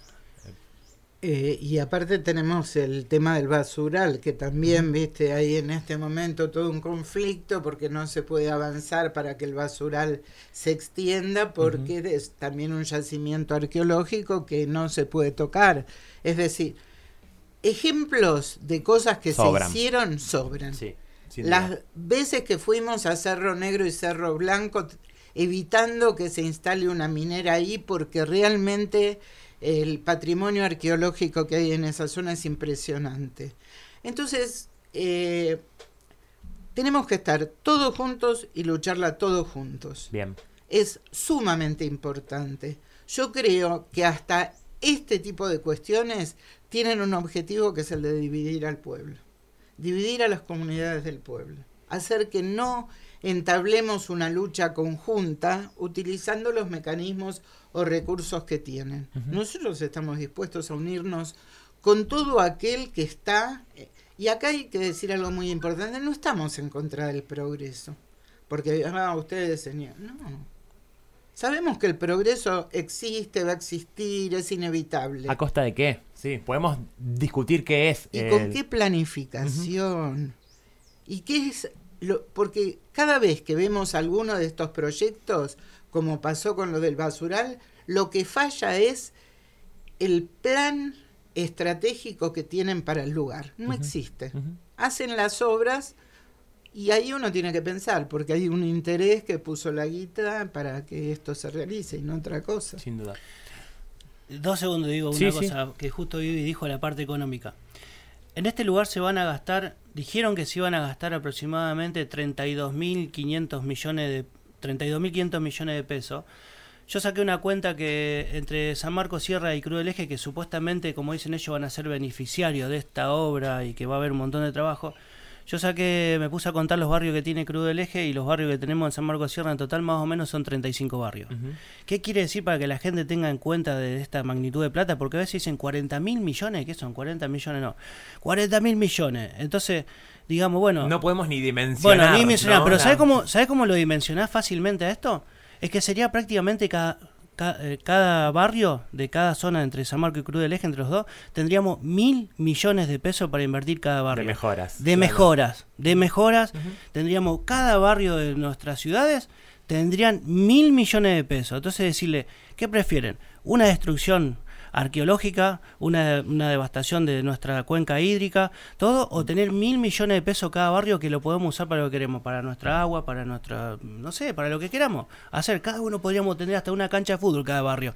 Eh, y aparte tenemos el tema del basural, que también, viste, hay en este momento todo un conflicto porque no se puede avanzar para que el basural se extienda, porque uh-huh. es también un yacimiento arqueológico que no se puede tocar. Es decir, ejemplos de cosas que sobran. se hicieron sobran. Sí, las veces que fuimos a Cerro Negro y Cerro Blanco, evitando que se instale una minera ahí, porque realmente el patrimonio arqueológico que hay en esa zona es impresionante. Entonces, eh, tenemos que estar todos juntos y lucharla todos juntos. Bien. Es sumamente importante. Yo creo que hasta este tipo de cuestiones tienen un objetivo, que es el de dividir al pueblo, dividir a las comunidades del pueblo, hacer que no entablemos una lucha conjunta utilizando los mecanismos o recursos que tienen. Uh-huh. Nosotros estamos dispuestos a unirnos con todo aquel que está, y acá hay que decir algo muy importante, no estamos en contra del progreso, porque ah, ustedes, señor, no. Sabemos que el progreso existe, va a existir, es inevitable. ¿A costa de qué? Sí, podemos discutir qué es. ¿Y el... con qué planificación? Uh-huh. ¿Y qué es? Lo, porque cada vez que vemos alguno de estos proyectos, como pasó con lo del basural, lo que falla es el plan estratégico que tienen para el lugar. No uh-huh. existe. Uh-huh. Hacen las obras y ahí uno tiene que pensar, porque hay un interés que puso la guita para que esto se realice y no otra cosa. Sin duda. Dos segundos digo una sí, cosa sí. que justo Vivi dijo, la parte económica. En este lugar se van a gastar, dijeron que se iban a gastar aproximadamente treinta y dos mil quinientos millones de treinta y dos mil quinientos millones de pesos. Yo saqué una cuenta que entre San Marcos Sierra y Cruz del Eje, que supuestamente, como dicen ellos, van a ser beneficiarios de esta obra y que va a haber un montón de trabajo. Yo saqué, me puse a contar los barrios que tiene Cruz del Eje y los barrios que tenemos en San Marcos Sierra, en total más o menos son treinta y cinco barrios. Uh-huh. ¿Qué quiere decir para que la gente tenga en cuenta de esta magnitud de plata? Porque a veces dicen cuarenta mil millones, ¿qué son? cuarenta millones no, cuarenta mil millones. Entonces, digamos, bueno... No podemos ni dimensionar. Bueno, ni dimensionar, ¿no? pero La... ¿sabes cómo, ¿sabes cómo lo dimensionás fácilmente a esto? Es que sería prácticamente cada... cada barrio de cada zona entre San Marcos y Cruz del Eje, entre los dos, tendríamos mil millones de pesos para invertir cada barrio. De mejoras. De claro. mejoras. De mejoras. Uh-huh. Tendríamos cada barrio de nuestras ciudades, tendrían mil millones de pesos. Entonces decirle, ¿qué prefieren? ¿Una destrucción arqueológica, una, una devastación de nuestra cuenca hídrica, todo, o tener mil millones de pesos cada barrio que lo podemos usar para lo que queremos, para nuestra agua, para nuestra, no sé, para lo que queramos hacer? Cada uno podríamos tener hasta una cancha de fútbol cada barrio.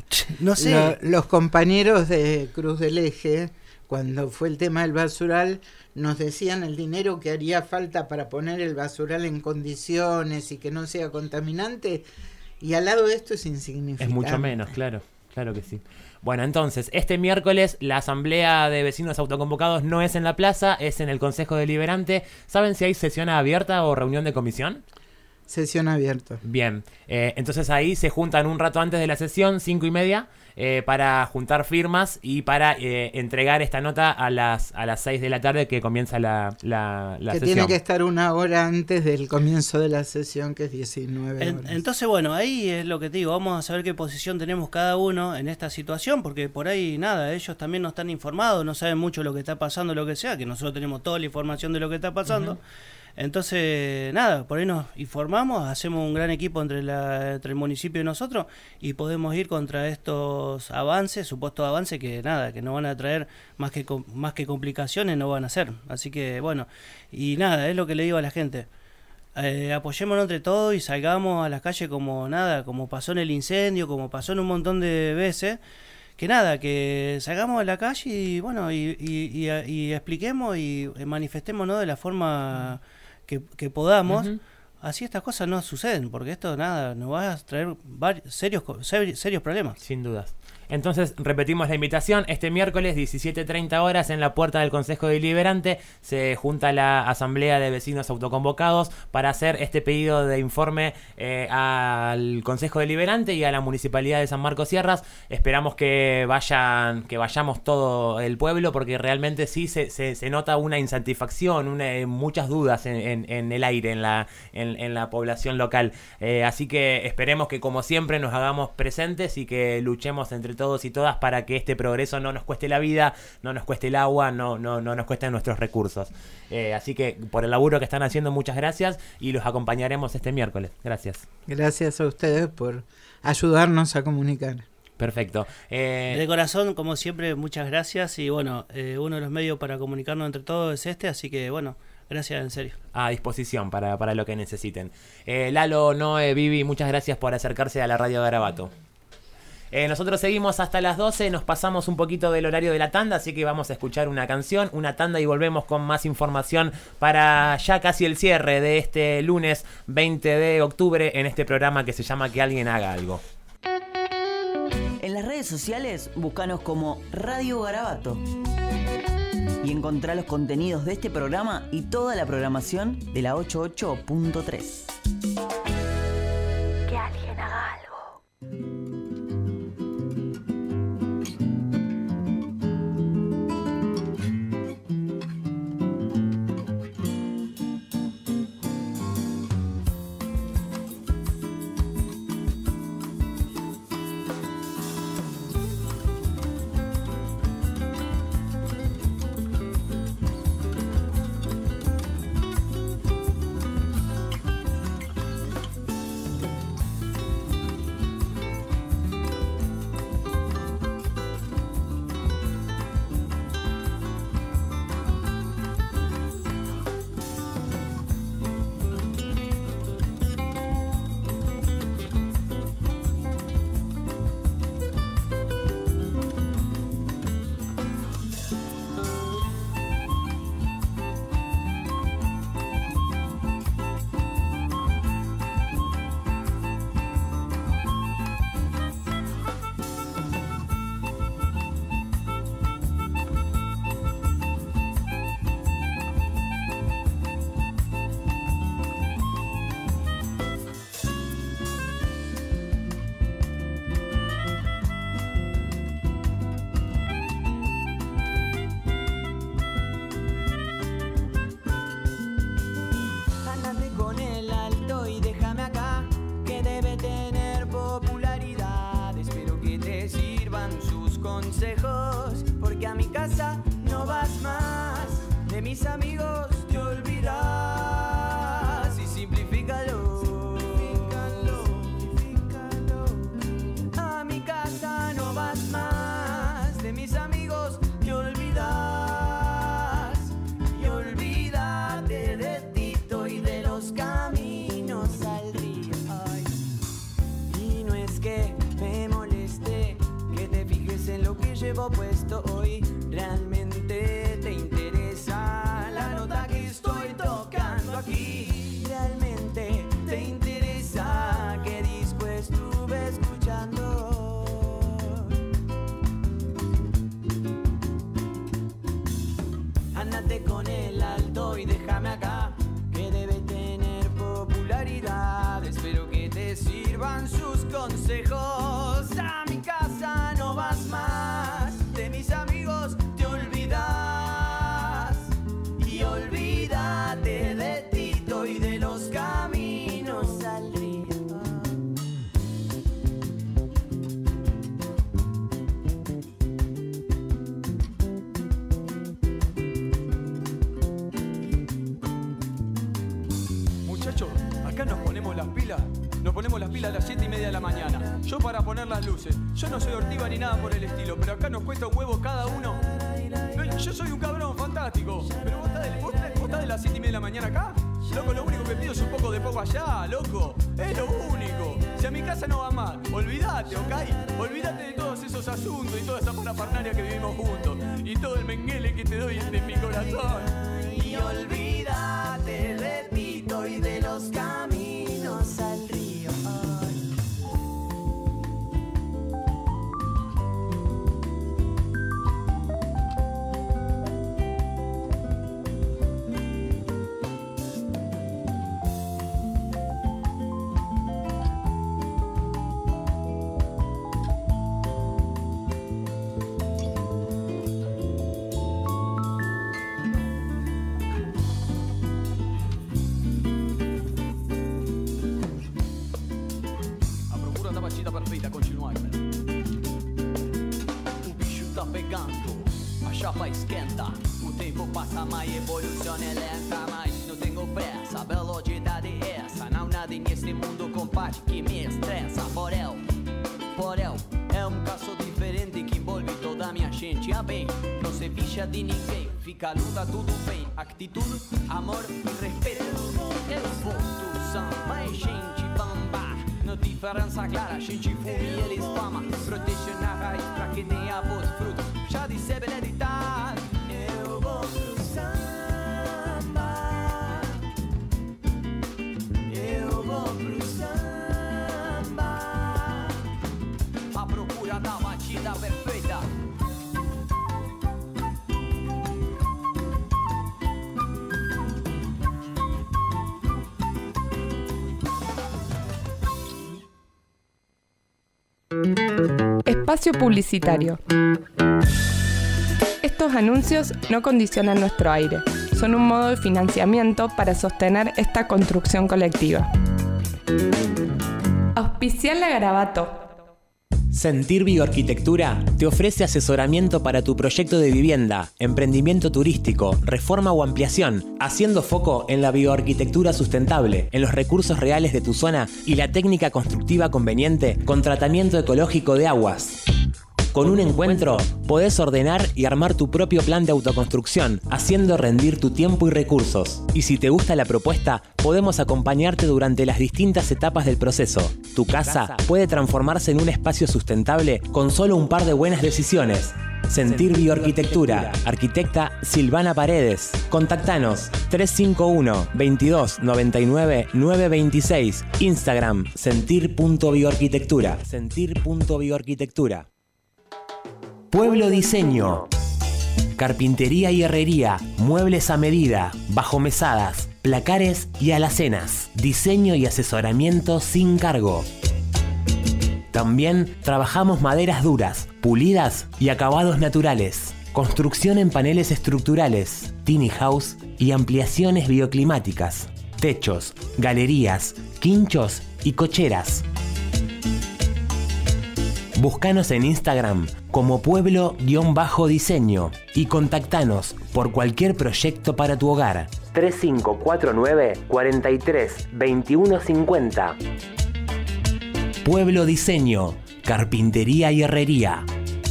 No sé. Lo, los compañeros de Cruz del Eje, cuando fue el tema del basural, nos decían el dinero que haría falta para poner el basural en condiciones y que no sea contaminante, y al lado de esto es insignificante. Es mucho menos, claro, claro que sí. Bueno, entonces, este miércoles la asamblea de vecinos autoconvocados no es en la plaza, es en el Consejo Deliberante. ¿Saben si hay sesión abierta o reunión de comisión? Sesión abierta. Bien, eh, entonces ahí se juntan un rato antes de la sesión, cinco y media, eh, para juntar firmas y para eh, entregar esta nota a las a las seis de la tarde que comienza la, la, la que sesión. Tiene que estar una hora antes del comienzo de la sesión, que es diecinueve horas. En, entonces, bueno, ahí es lo que te digo, vamos a saber qué posición tenemos cada uno en esta situación, porque por ahí, nada, ellos también no están informados, no saben mucho lo que está pasando, lo que sea, que nosotros tenemos toda la información de lo que está pasando. Uh-huh. Entonces, nada, por ahí nos informamos, hacemos un gran equipo entre, la, entre el municipio y nosotros y podemos ir contra estos avances, supuestos avances que nada, que no van a traer más que más que complicaciones, no van a hacer. Así que bueno, y nada, es lo que le digo a la gente. Eh, apoyémonos entre todos y salgamos a las calles como nada, como pasó en el incendio, como pasó en un montón de veces. Que nada, que salgamos a la calle y bueno, y, y, y, y expliquemos y manifestémonos de la forma que, que podamos. Uh-huh. Así estas cosas no suceden, porque esto nada, nos va a traer varios, serios, serios problemas. Sin dudas. Entonces, repetimos la invitación. Este miércoles, diecisiete treinta horas, en la puerta del Consejo Deliberante, se junta la Asamblea de Vecinos Autoconvocados para hacer este pedido de informe eh, al Consejo Deliberante y a la Municipalidad de San Marcos Sierras. Esperamos que vayan, que vayamos todo el pueblo, porque realmente sí se, se, se nota una insatisfacción, una, muchas dudas en, en, en el aire, en la, en, en la población local. Eh, así que esperemos que, como siempre, nos hagamos presentes y que luchemos entre todos y todas para que este progreso no nos cueste la vida, no nos cueste el agua, no, no, no nos cueste nuestros recursos. Eh, así que por el laburo que están haciendo, muchas gracias y los acompañaremos este miércoles. Gracias. Gracias a ustedes por ayudarnos a comunicar. Perfecto. Eh... De corazón, como siempre, muchas gracias y bueno, eh, uno de los medios para comunicarnos entre todos es este, así que bueno, gracias en serio. A disposición para, para lo que necesiten. Eh, Lalo, Noé, Vivi, muchas gracias por acercarse a la Radio Garabato. Eh, nosotros seguimos hasta las doce, nos pasamos un poquito del horario de la tanda, así que vamos a escuchar una canción, una tanda y volvemos con más información para ya casi el cierre de este lunes veinte de octubre en este programa que se llama Que Alguien Haga Algo. En las redes sociales, búscanos como Radio Garabato y encontrá los contenidos de este programa y toda la programación de la ochenta y ocho punto tres. Que alguien haga algo. tener popularidad. Espero que te sirvan sus consejos, porque a mi casa no vas más. De mis amigos te olvidas y simplifícalo. A mi casa no vas más. De mis amigos te olvidas y olvídate de Tito y de los caminos al río. Ay. Y no es que me moleste que te fijes en lo que llevo puesto hoy. Realmente te interesa la nota que estoy tocando aquí. Realmente te interesa qué disco estuve escuchando. Ándate con el alto y déjame acá, que debe tener popularidad. Espero que te sirvan sus consejos. A mi casa no vas más. De mis amigos te olvidas y olvídate de Tito y de los caminos al río. Muchachos, acá nos ponemos las pilas. Nos ponemos las pilas a las siete y media de la mañana. Yo para poner las luces. Yo no soy ortiva ni nada por el estilo, pero acá nos cuesta un huevo cada uno. Pero yo soy un cabrón fantástico. Pero vos estás de, vos estás, vos estás de las siete y media de la mañana acá. Loco, lo único que pido es un poco de poco allá, loco. Es lo único. Si a mi casa no va mal, olvídate, ¿ok? Olvídate de todos esos asuntos y toda esa parafernalia que vivimos juntos. Y todo el menguele que te doy de mi corazón. Y olvídate de Tito y de los caminos al río. Ay. Perfeita, continuar. O bicho tá pegando, a chapa esquenta. O tempo passa, mas a evolução é lenta. Mas não tenho pressa, a velocidade é essa. Não nada nesse mundo, compadre, que me estressa. Porel, porel, é um caso diferente que envolve toda a minha gente. A bem, não se ficha de ninguém. Fica a luta, tudo bem. Atitude, amor e respeito. Eu vou do samba, é gente bamba. No diferença clara, a gente fuma e eles fama. Proteger na raiz pra que tenha bons frutos. Já disse beneditar. Eu vou pro samba. Eu vou pro samba. A procura da batida perfeita. Espacio publicitario. Estos anuncios no condicionan nuestro aire, son un modo de financiamiento para sostener esta construcción colectiva. Auspiciar la Garabato. Sentir Bioarquitectura te ofrece asesoramiento para tu proyecto de vivienda, emprendimiento turístico, reforma o ampliación, haciendo foco en la bioarquitectura sustentable, en los recursos reales de tu zona y la técnica constructiva conveniente con tratamiento ecológico de aguas. Con un encuentro, podés ordenar y armar tu propio plan de autoconstrucción, haciendo rendir tu tiempo y recursos. Y si te gusta la propuesta, podemos acompañarte durante las distintas etapas del proceso. Tu casa puede transformarse en un espacio sustentable con solo un par de buenas decisiones. Sentir Bioarquitectura. Arquitecta Silvana Paredes. Contactanos tres cinco uno, veintidós, noventa y nueve, nueve veintiséis. Instagram sentir punto bioarquitectura. sentir punto bioarquitectura. Pueblo Diseño. Carpintería y herrería, muebles a medida, bajomesadas, placares y alacenas. Diseño y asesoramiento sin cargo. También trabajamos maderas duras, pulidas y acabados naturales. Construcción en paneles estructurales, tiny house y ampliaciones bioclimáticas. Techos, galerías, quinchos y cocheras. Búscanos en Instagram como pueblo-diseño y contactanos por cualquier proyecto para tu hogar. tres cinco cuatro nueve, cuatro tres, dos uno cinco cero. Pueblo Diseño, carpintería y herrería.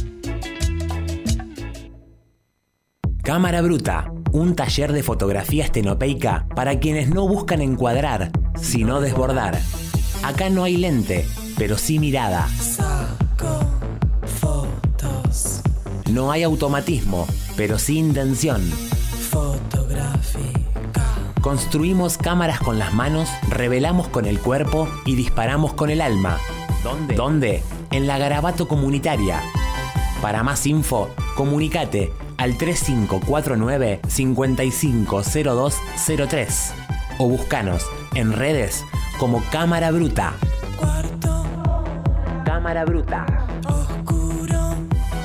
Cámara Bruta, un taller de fotografía estenopeica para quienes no buscan encuadrar, sino desbordar. Acá no hay lente, pero sí mirada. Saco fotos. No hay automatismo, pero sí intención. Fotográfica. Construimos cámaras con las manos, revelamos con el cuerpo y disparamos con el alma. ¿Dónde? ¿Dónde? En la Garabato Comunitaria. Para más info, comunicate al tres cinco cuatro nueve, cinco cinco cero dos cero tres o búscanos en redes como Cámara Bruta. Cuarto. Cámara Bruta. Oscuro.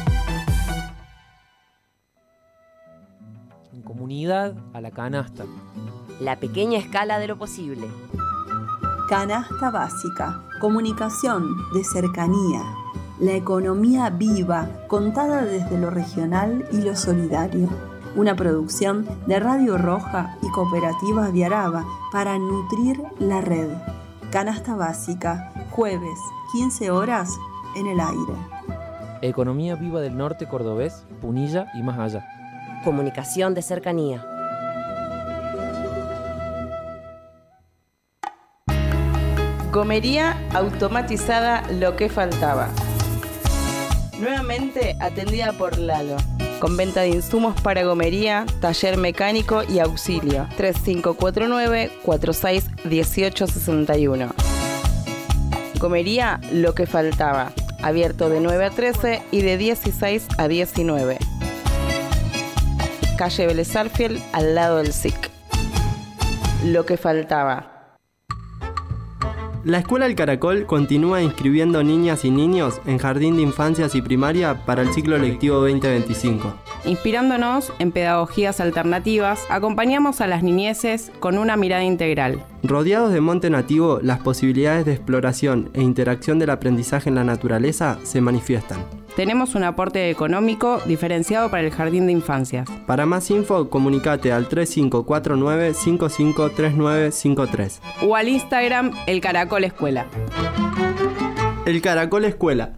En comunidad a la canasta. La pequeña escala de lo posible. Canasta básica. Comunicación de cercanía. La economía viva, contada desde lo regional y lo solidario. Una producción de Radio Roja y Cooperativa Viaraba para nutrir la red. Canasta básica, jueves, quince horas, en el aire. Economía viva del norte cordobés, Punilla y más allá. Comunicación de cercanía. Gomería automatizada Lo que faltaba. Nuevamente atendida por Lalo, con venta de insumos para gomería, taller mecánico y auxilio. tres cinco cuatro nueve, cuatro seis uno ocho seis uno. Gomería Lo que faltaba, abierto de nueve a trece y de dieciséis a diecinueve. Calle Vélez Sarsfield, al lado del S I C. Lo que faltaba. La Escuela El Caracol continúa inscribiendo niñas y niños en Jardín de Infancias y Primaria para el ciclo lectivo veinte veinticinco. Inspirándonos en pedagogías alternativas, acompañamos a las niñeces con una mirada integral. Rodeados de monte nativo, las posibilidades de exploración e interacción del aprendizaje en la naturaleza se manifiestan. Tenemos un aporte económico diferenciado para el Jardín de Infancias. Para más info, comunicate al tres cinco cuatro nueve, cinco cinco tres nueve cinco tres o al Instagram El Caracol Escuela. El Caracol Escuela.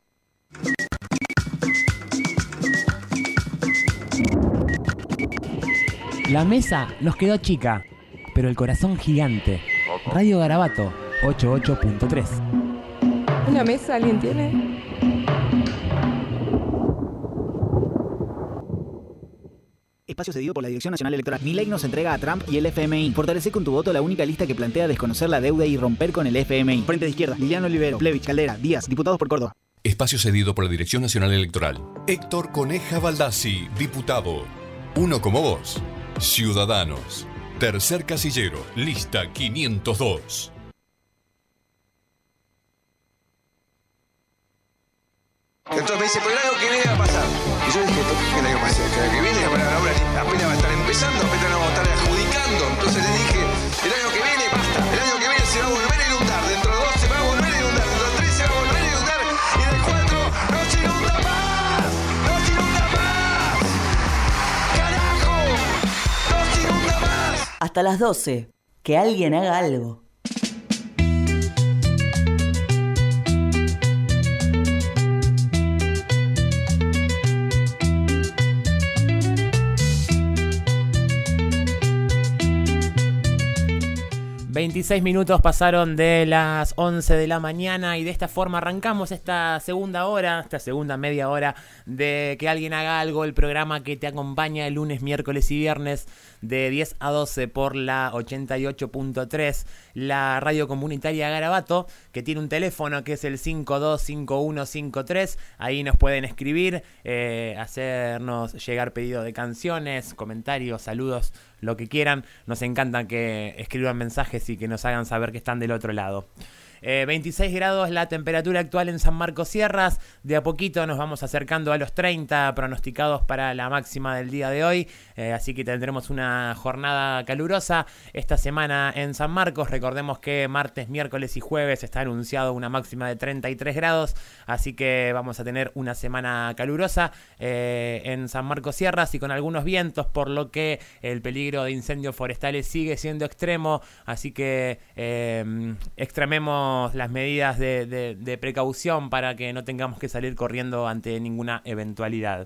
La mesa nos quedó chica, pero el corazón gigante. Radio Garabato ochenta y ocho punto tres. ¿Una mesa alguien tiene? Espacio cedido por la Dirección Nacional Electoral. Milei nos entrega a Trump y el F M I. Fortalece con tu voto la única lista que plantea desconocer la deuda y romper con el F M I. Frente de Izquierda, Liliano Olivero, Plevich, Caldera, Díaz, diputados por Córdoba. Espacio cedido por la Dirección Nacional Electoral. Héctor Coneja Baldassi, diputado. Uno como vos. Ciudadanos. Tercer casillero, lista quinientos dos. Entonces me dice, pero el año que viene va a pasar. Y yo dije, ¿qué el año que pasa? El año que viene la obra apenas va a estar empezando, apenas la vamos a estar adjudicando. Entonces le dije, el año que viene basta. El año que viene se va a volver a inundar. Dentro de dos se va a volver a inundar. Dentro de tres se va a volver a inundar. Y en el cuatro no se inunda más. No se inunda más. Carajo. No se inunda más. Hasta las doce. Que alguien haga algo. veintiséis minutos pasaron de las once de la mañana y de esta forma arrancamos esta segunda hora, esta segunda media hora de Que Alguien Haga Algo, el programa que te acompaña el lunes, miércoles y viernes de diez a doce por la ochenta y ocho punto tres, la radio comunitaria Garabato, que tiene un teléfono que es el cinco dos cinco uno cinco tres. Ahí nos pueden escribir, eh, hacernos llegar pedido de canciones, comentarios, saludos, lo que quieran. Nos encanta que escriban mensajes y que nos hagan saber que están del otro lado. Eh, veintiséis grados la temperatura actual en San Marcos Sierras. De a poquito nos vamos acercando a los treinta pronosticados para la máxima del día de hoy. Eh, así que tendremos una jornada calurosa esta semana en San Marcos. Recordemos que martes, miércoles y jueves está anunciado una máxima de treinta y tres grados. Así que vamos a tener una semana calurosa eh, en San Marcos Sierras y con algunos vientos, por lo que el peligro de incendios forestales sigue siendo extremo. Así que eh, extrememos las medidas de, de, de precaución para que no tengamos que salir corriendo ante ninguna eventualidad.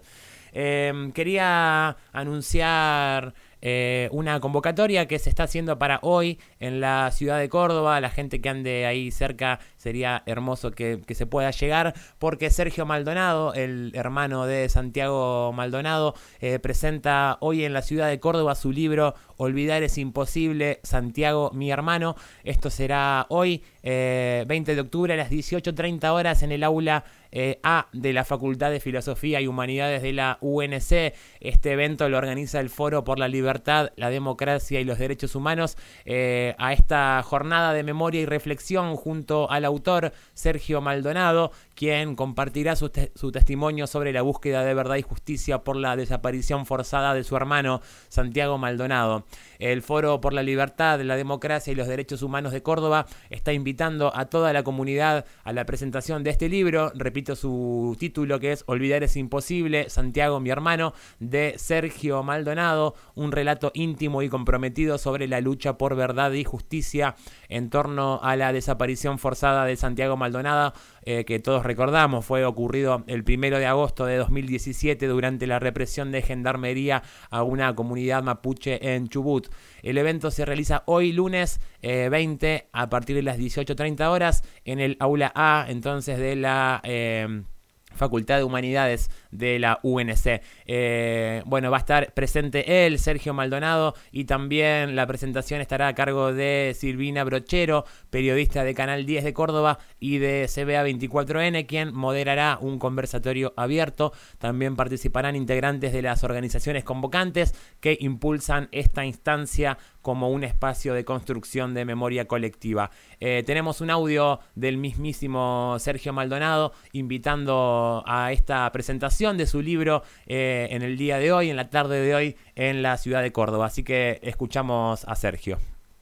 Eh, quería anunciar eh, una convocatoria que se está haciendo para hoy en la ciudad de Córdoba. La gente que ande ahí cerca, sería hermoso que, que se pueda llegar, porque Sergio Maldonado, el hermano de Santiago Maldonado, eh, presenta hoy en la ciudad de Córdoba su libro Olvidar es imposible, Santiago, mi hermano. Esto será hoy, eh, veinte de octubre, a las dieciocho treinta horas en el aula eh, A de la Facultad de Filosofía y Humanidades de la U N C. Este evento lo organiza el Foro por la Libertad, la Democracia y los Derechos Humanos. Eh, a esta jornada de memoria y reflexión junto al autor Sergio Maldonado, quien compartirá su, te- su testimonio sobre la búsqueda de verdad y justicia por la desaparición forzada de su hermano Santiago Maldonado. El Foro por la Libertad, la Democracia y los Derechos Humanos de Córdoba está invitando a toda la comunidad a la presentación de este libro. Repito su título, que es Olvidar es imposible, Santiago, mi hermano, de Sergio Maldonado, un relato íntimo y comprometido sobre la lucha por verdad y justicia en torno a la desaparición forzada de Santiago Maldonado, eh, que todos recordamos fue ocurrido el primero de agosto de dos mil diecisiete durante la represión de Gendarmería a una comunidad mapuche en Chubut. El evento se realiza hoy lunes eh, veinte a partir de las dieciocho treinta horas en el aula A, entonces, de la eh, Facultad de Humanidades de la U N C. Eh, bueno, va a estar presente él, Sergio Maldonado, y también la presentación estará a cargo de Silvina Brochero, periodista de Canal diez de Córdoba y de C B A veinticuatro ene, quien moderará un conversatorio abierto. También participarán integrantes de las organizaciones convocantes que impulsan esta instancia como un espacio de construcción de memoria colectiva. Eh, tenemos un audio del mismísimo Sergio Maldonado invitando a esta presentación de su libro eh, en el día de hoy, en la tarde de hoy, en la ciudad de Córdoba. Así que escuchamos a Sergio.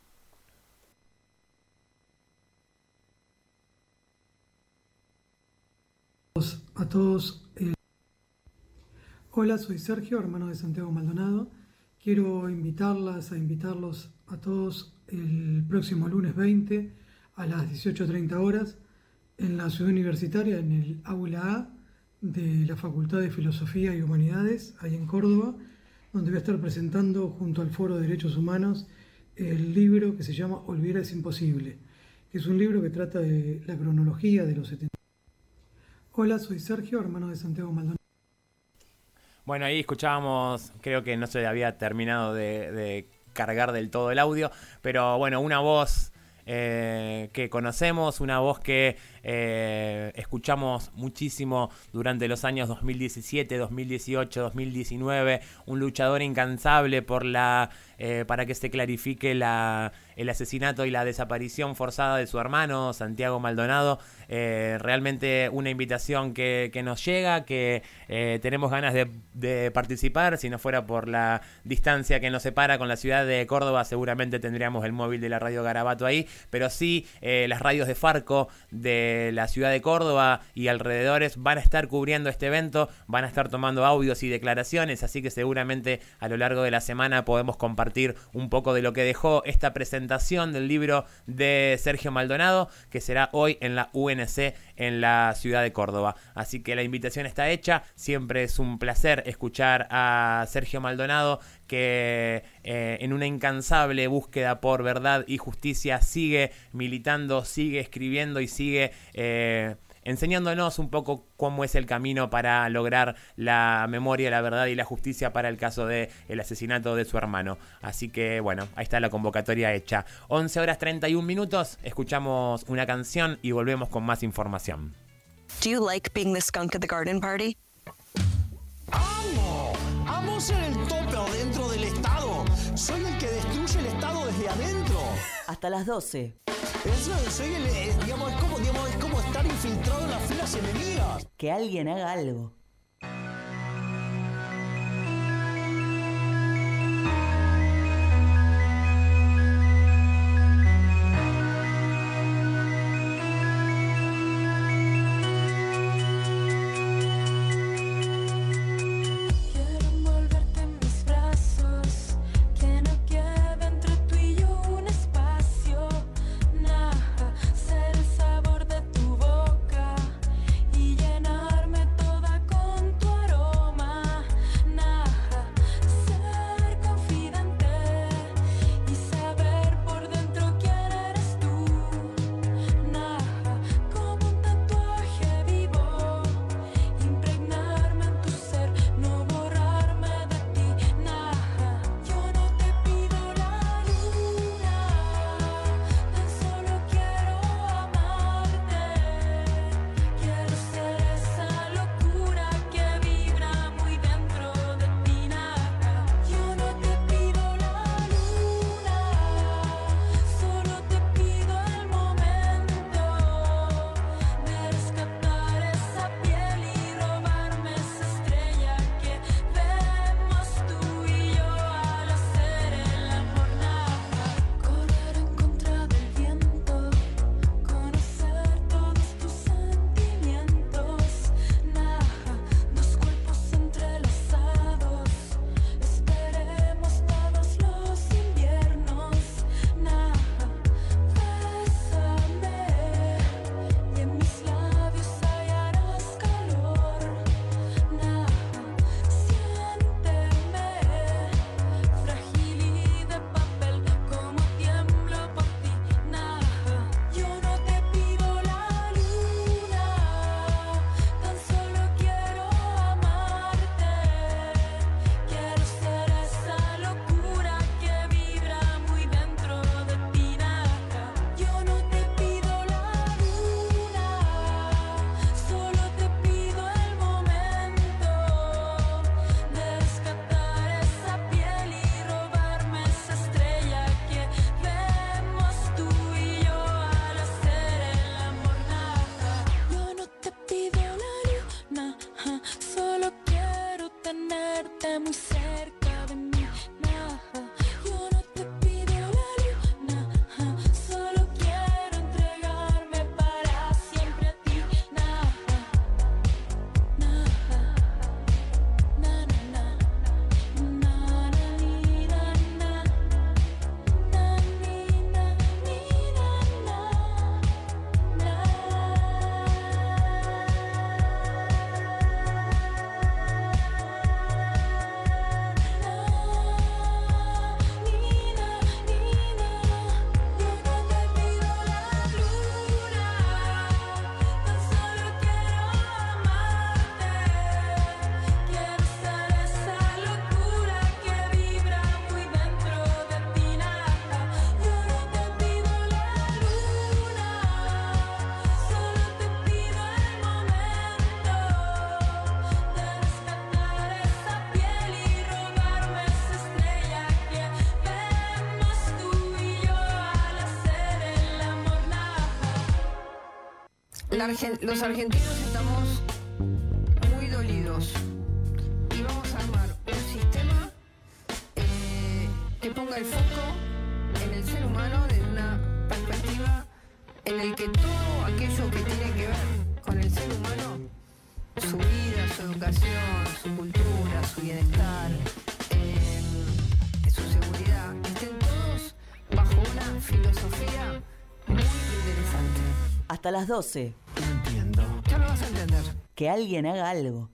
A todos. Eh... Hola, soy Sergio, hermano de Santiago Maldonado. Quiero invitarlas a invitarlos a todos el próximo lunes veinte a las dieciocho treinta horas en la ciudad universitaria, en el aula A de la Facultad de Filosofía y Humanidades, ahí en Córdoba, donde voy a estar presentando junto al Foro de Derechos Humanos el libro que se llama Olvidar es imposible, que es un libro que trata de la cronología de los setenta. Hola, soy Sergio, hermano de Santiago Maldonado. Bueno, ahí escuchábamos, creo que no se había terminado de, de cargar del todo el audio, pero bueno, una voz eh, que conocemos, una voz que eh, escuchamos muchísimo durante los años dos mil diecisiete, dos mil dieciocho, dos mil diecinueve, un luchador incansable por la eh, para que se clarifique la, el asesinato y la desaparición forzada de su hermano Santiago Maldonado. Eh, realmente una invitación que, que nos llega, que eh, tenemos ganas de, de participar. Si no fuera por la distancia que nos separa con la ciudad de Córdoba, seguramente tendríamos el móvil de la Radio Garabato ahí, pero sí eh, las radios de Farco de la ciudad de Córdoba y alrededores van a estar cubriendo este evento, van a estar tomando audios y declaraciones, así que seguramente a lo largo de la semana podemos compartir un poco de lo que dejó esta presentación del libro de Sergio Maldonado, que será hoy en la U N C en la ciudad de Córdoba. Así que la invitación está hecha. Siempre es un placer escuchar a Sergio Maldonado, que eh, en una incansable búsqueda por verdad y justicia sigue militando, sigue escribiendo y sigue eh, enseñándonos un poco cómo es el camino para lograr la memoria, la verdad y la justicia para el caso del asesinato de su hermano. Así que bueno, ahí está la convocatoria hecha. once horas treinta y un minutos, escuchamos una canción y volvemos con más información. Do you like being the skunk at the garden party? ¡Amo! ¡Amo ser el tope adentro del Estado! ¡Soy el que destruye el Estado desde adentro! Hasta las doce. Eso, soy el, eh, digamos, es como, digamos, es como estar infiltrado en las filas enemigas. Que alguien haga algo. Ser el sabor de tu boca y llenarme toda con tu aroma. Ser confidente y saber por dentro quién eres tú. Como un tatuaje vivo, impregnarme en tu ser, no borrarme de ti. Yo no te pido la luna, tan solo quiero amarte. Quiero ser esa locura que vibra muy dentro de ti. Yo no te pido la luna, solo te pido el momento de rescatar esa piel y robarme esa estrella que vemos tú y yo al hacer el amor. Correr en contra del viento, conocer todos tus sentimientos. Dos cuerpos entrelazados, esperemos todos los inviernos. Bésame y en mis labios hallarás calor. Siénteme frágil y de papel, como tiemblo por ti. Yo no te pido la luna, tan solo quiero amarte. Quiero ser esa locura que vibra muy dentro de ti. Yo no te pido la luna, solo te pido el momento de rescatar esa piel y robarme esa estrella que vemos tú y yo al hacer el amor. Yo no te pido la luna, solo quiero tenerte muy cerca de mí. Yo no te pido la luna, solo quiero entregarme para siempre a ti. Quiero ser esa locura que vibra muy dentro de ti. Yo no te pido la luna, solo te pido el momento de rescatar esa piel y robarme esa estrella que vemos tú y yo al hacer el amor. La Argen- los argentinos estamos muy dolidos y vamos a armar un sistema eh, que ponga el foco en el ser humano desde una perspectiva en el que todo aquello que tiene que ver con el ser humano, su vida, su educación, su cultura, su bienestar, eh, su seguridad, estén todos bajo una filosofía muy interesante. Hasta las doce. No entiendo. Ya lo vas a entender. Que alguien haga algo.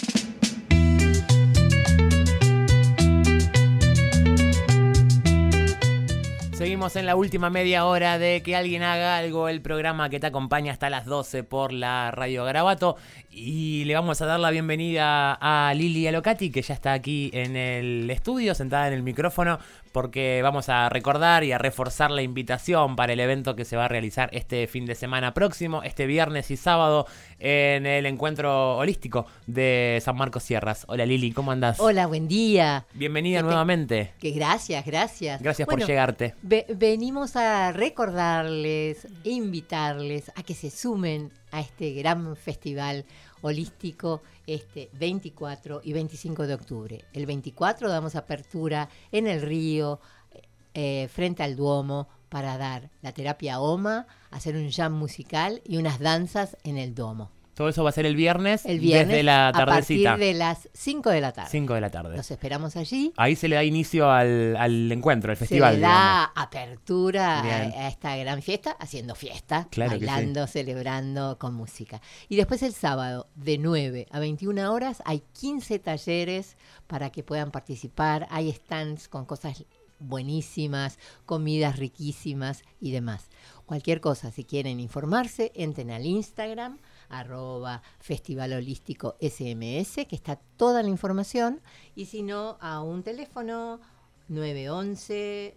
Seguimos en la última media hora de Que alguien haga algo, el programa que te acompaña hasta las doce por la Radio Garabato. Y le vamos a dar la bienvenida a Lili Alocati, que ya está aquí en el estudio, sentada en el micrófono, porque vamos a recordar y a reforzar la invitación para el evento que se va a realizar este fin de semana próximo, este viernes y sábado, en el encuentro holístico de San Marcos Sierras. Hola Lili, ¿cómo andás? Hola, buen día. Bienvenida Que te- nuevamente. Que gracias, gracias. Gracias por Bueno, llegarte. ve- venimos a recordarles e invitarles a que se sumen a este gran festival holístico este veinticuatro y veinticinco de octubre. El veinticuatro damos apertura en el río, eh, frente al Duomo, para dar la terapia O M A, hacer un jam musical y unas danzas en el Duomo. Todo eso va a ser el viernes, El viernes desde la a tardecita. partir de las cinco de la tarde. cinco de la tarde. Los esperamos allí. Ahí se le da inicio al, al encuentro, al festival. Se le da apertura a, Bien. a esta gran fiesta, haciendo fiesta, Claro que sí. bailando, celebrando con música. Y después el sábado, de nueve a veintiuna horas, hay quince talleres para que puedan participar. Hay stands con cosas buenísimas, comidas riquísimas y demás. Cualquier cosa, si quieren informarse, entren al Instagram, arroba Festival Holístico S M S, que está toda la información, y si no, a un teléfono nueve once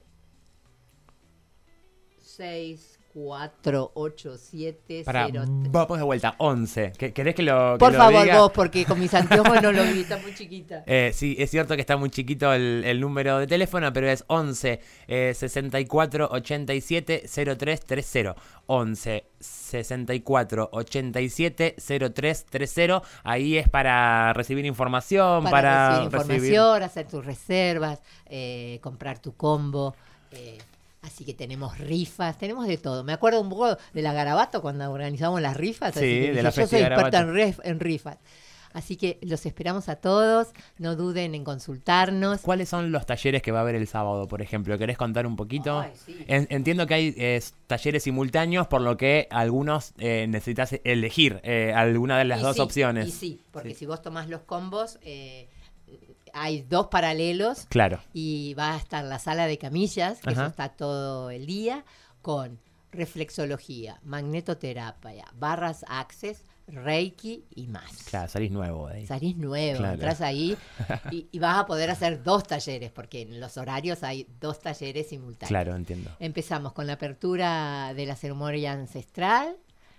seis cuatro ocho siete Para, cero. vamos de vuelta, once. ¿Qué- ¿Querés que lo que Por lo favor, diga? vos, porque con mis anteojos no lo vi, está muy chiquita. Eh, sí, es cierto que está muy chiquito el, el número de teléfono, pero es once eh, sesenta y cuatro ochenta y siete cero tres treinta. once sesenta y cuatro ochenta y siete cero tres treinta. Ahí es para recibir información, Para, para, recibir información, hacer tus reservas, eh, comprar tu combo. eh, Así que tenemos rifas, tenemos de todo. Me acuerdo un poco de la Garabato cuando organizamos las rifas. Sí, así que de dije, la yo Festi soy experta en, Garabato. ref- en rifas. Así que los esperamos a todos. No duden en consultarnos. ¿Cuáles son los talleres que va a haber el sábado, por ejemplo? ¿Querés contar un poquito? Ay, sí. En- entiendo que hay eh, talleres simultáneos, por lo que algunos eh, necesitas elegir eh, alguna de las Y dos sí, opciones. Y sí, porque Sí. si vos tomás los combos, eh, hay dos paralelos. Claro. Y va a estar la sala de camillas, que Ajá. eso está todo el día, con reflexología, magnetoterapia, barras access, reiki y más. Claro, salís nuevo de ahí. Salís nuevo, Claro. entras ahí y, y vas a poder hacer dos talleres, porque en los horarios hay dos talleres simultáneos. Claro, entiendo. Empezamos con la apertura de la ceremonia ancestral,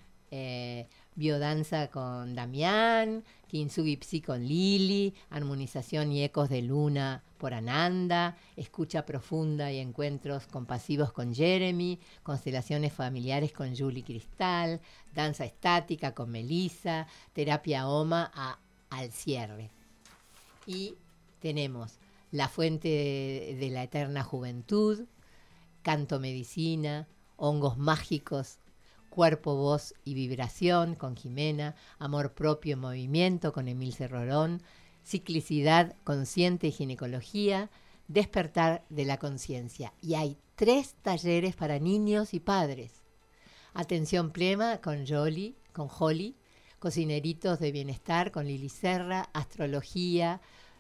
eh, biodanza con Damián, Kintsugi Psi con Lili, armonización y ecos de luna por Ananda, escucha profunda y encuentros compasivos con Jeremy, constelaciones familiares con Julie Cristal, danza estática con Melissa, terapia O M A a- al cierre. Y tenemos La Fuente de, de la Eterna Juventud, Canto Medicina, Hongos Mágicos, Cuerpo, Voz y Vibración con Jimena, Amor Propio en Movimiento con Emil Cerrorón, Ciclicidad Consciente y Ginecología, Despertar de la Conciencia. Y hay tres talleres para niños y padres. Atención plena con Jolly, con Holly, Cocineritos de Bienestar con Lili Serra, Astrología,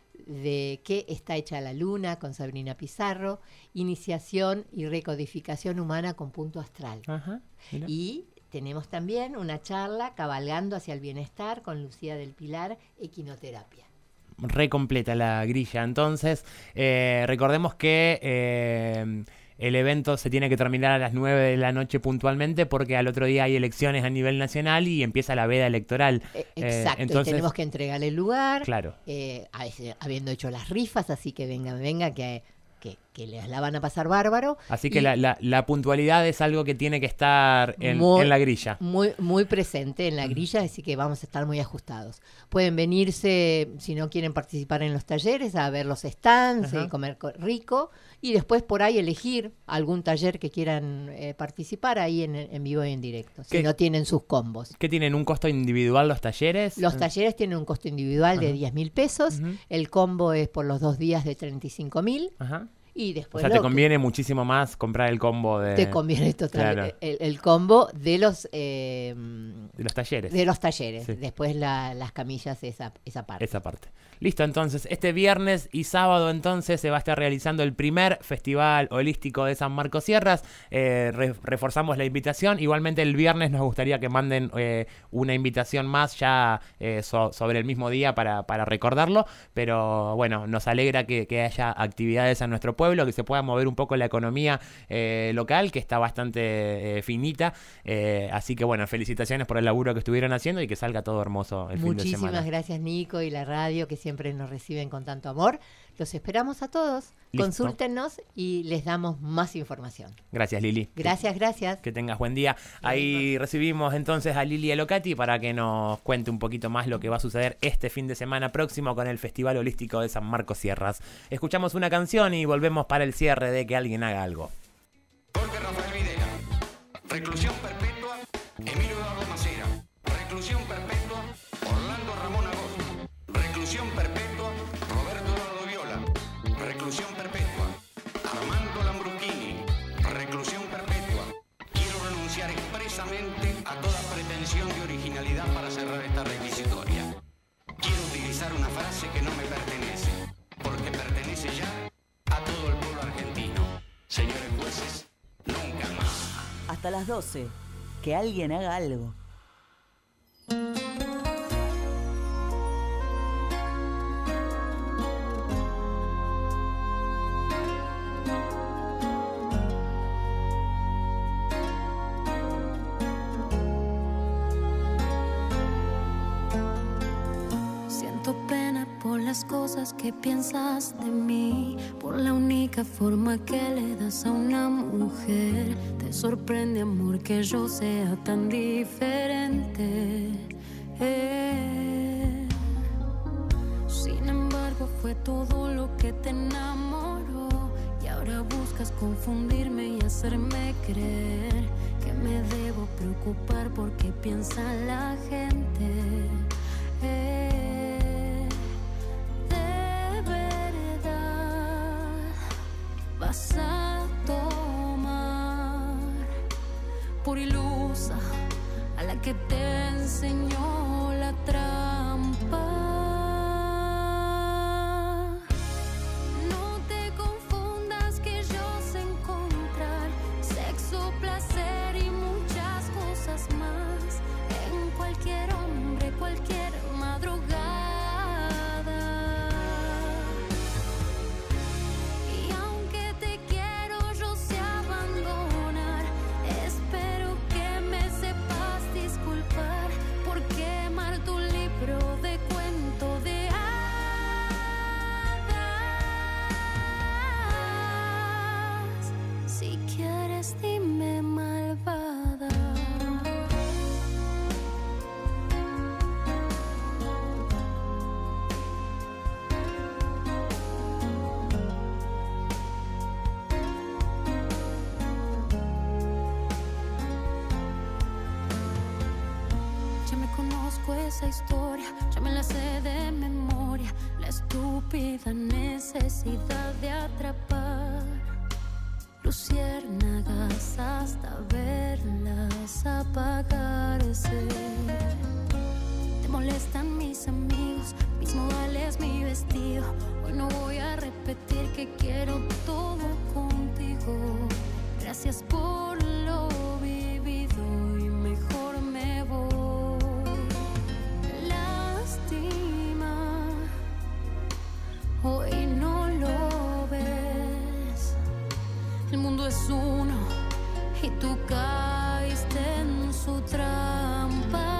de qué está hecha la luna con Sabrina Pizarro, iniciación y recodificación humana con Punto Astral. Ajá, mira. Y tenemos también una charla cabalgando hacia el bienestar con Lucía del Pilar, equinoterapia. Re completa la grilla. Entonces, eh, recordemos que eh, el evento se tiene que terminar a las nueve de la noche puntualmente, porque al otro día hay elecciones a nivel nacional y empieza la veda electoral. Eh, Eh, Exacto, y entonces, tenemos que entregar el lugar, Claro. eh, a veces habiendo hecho las rifas, así que venga, venga, que, que, que les la van a pasar bárbaro. Así que Y la, la, la puntualidad es algo que tiene que estar en, muy- en la grilla. Muy, muy presente en la grilla, así que vamos a estar muy ajustados. Pueden venirse, si no quieren participar en los talleres, a ver los stands, Ajá. eh, comer co- rico, y después por ahí elegir algún taller que quieran eh, participar ahí en, en vivo y en directo, si ¿Qué- no tienen sus combos. ¿Qué tienen un costo individual los talleres? Los talleres tienen un costo individual de Ajá. diez mil pesos, el combo es por los dos días de treinta y cinco mil, Ajá. y O después sea, lo te que- conviene muchísimo más comprar el combo de... te conviene total, Claro, el, el combo de los eh, de los talleres. de los talleres, Sí. después la- las camillas esa, esa parte. Esa parte. Listo, entonces, este viernes y sábado entonces se va a estar realizando el primer festival holístico de San Marcos Sierras. Eh, re- reforzamos la invitación. Igualmente el viernes nos gustaría que manden eh, una invitación más ya eh, so- sobre el mismo día para, para recordarlo. Pero bueno, nos alegra que, que haya actividades en nuestro pueblo. pueblos, que se pueda mover un poco la economía eh, local, que está bastante eh, finita. Eh, así que bueno, felicitaciones por el laburo que estuvieron haciendo y que salga todo hermoso el fin de semana. Muchísimas gracias, Nico, y la radio, que siempre nos reciben con tanto amor. Los esperamos a todos. Listo. Consúltenos y les damos más información. Gracias, Lili. Gracias, gracias. Que tengas buen día. Ahí recibimos entonces a Lili Elocati para que nos cuente un poquito más lo que va a suceder este fin de semana próximo con el Festival Holístico de San Marcos Sierras. Escuchamos una canción y volvemos para el cierre de Que Alguien Haga Algo. Jorge Rafael Videla. Reclusión perpetua, Emilio Eduardo Macera. Reclusión perpetua, Orlando Ramón Agón. Reclusión perpetua, Roberto Eduardo Viola. Reclusión perpetua, Armando Lambruschini. Reclusión perpetua. Quiero renunciar expresamente a toda pretensión de originalidad para cerrar esta requisitoria. Quiero utilizar una frase que no me pertenece, porque pertenece ya a todo el pueblo argentino. Señores jueces, nunca más. Hasta las doce. Que alguien haga algo. Siento pena por las cosas que piensas de mí, por la única forma que le das a una mujer. Te sorprende, amor, que yo sea tan diferente. Eh. Sin embargo, fue todo lo que te enamoró, y ahora buscas confundirme y hacerme creer que me debo preocupar porque piensa la gente. Eh, de verdad vas a tomar por ilusa a la que te enseñó la trampa. No te confundas, que yo sé encontrar sexo, placer y muchas cosas más en cualquier hombre, cualquier madrugada. Y aunque te quiero, yo sé abandonar. Espero que me sepas disculpar por quemar tu libro de cuento de hadas. Si quieres, dime, malvada. Ya me conozco esa historia, ya me la sé de memoria. La estúpida necesidad de atrapar luciérnagas hasta verlas apagarse. Te molestan mis amigos, mis modales, mi vestido. Hoy no voy a repetir que quiero todo contigo. Gracias por lo vivido y mejor me voy. Lástima, hoy no lo ves. El mundo es uno y tú caíste en su trampa.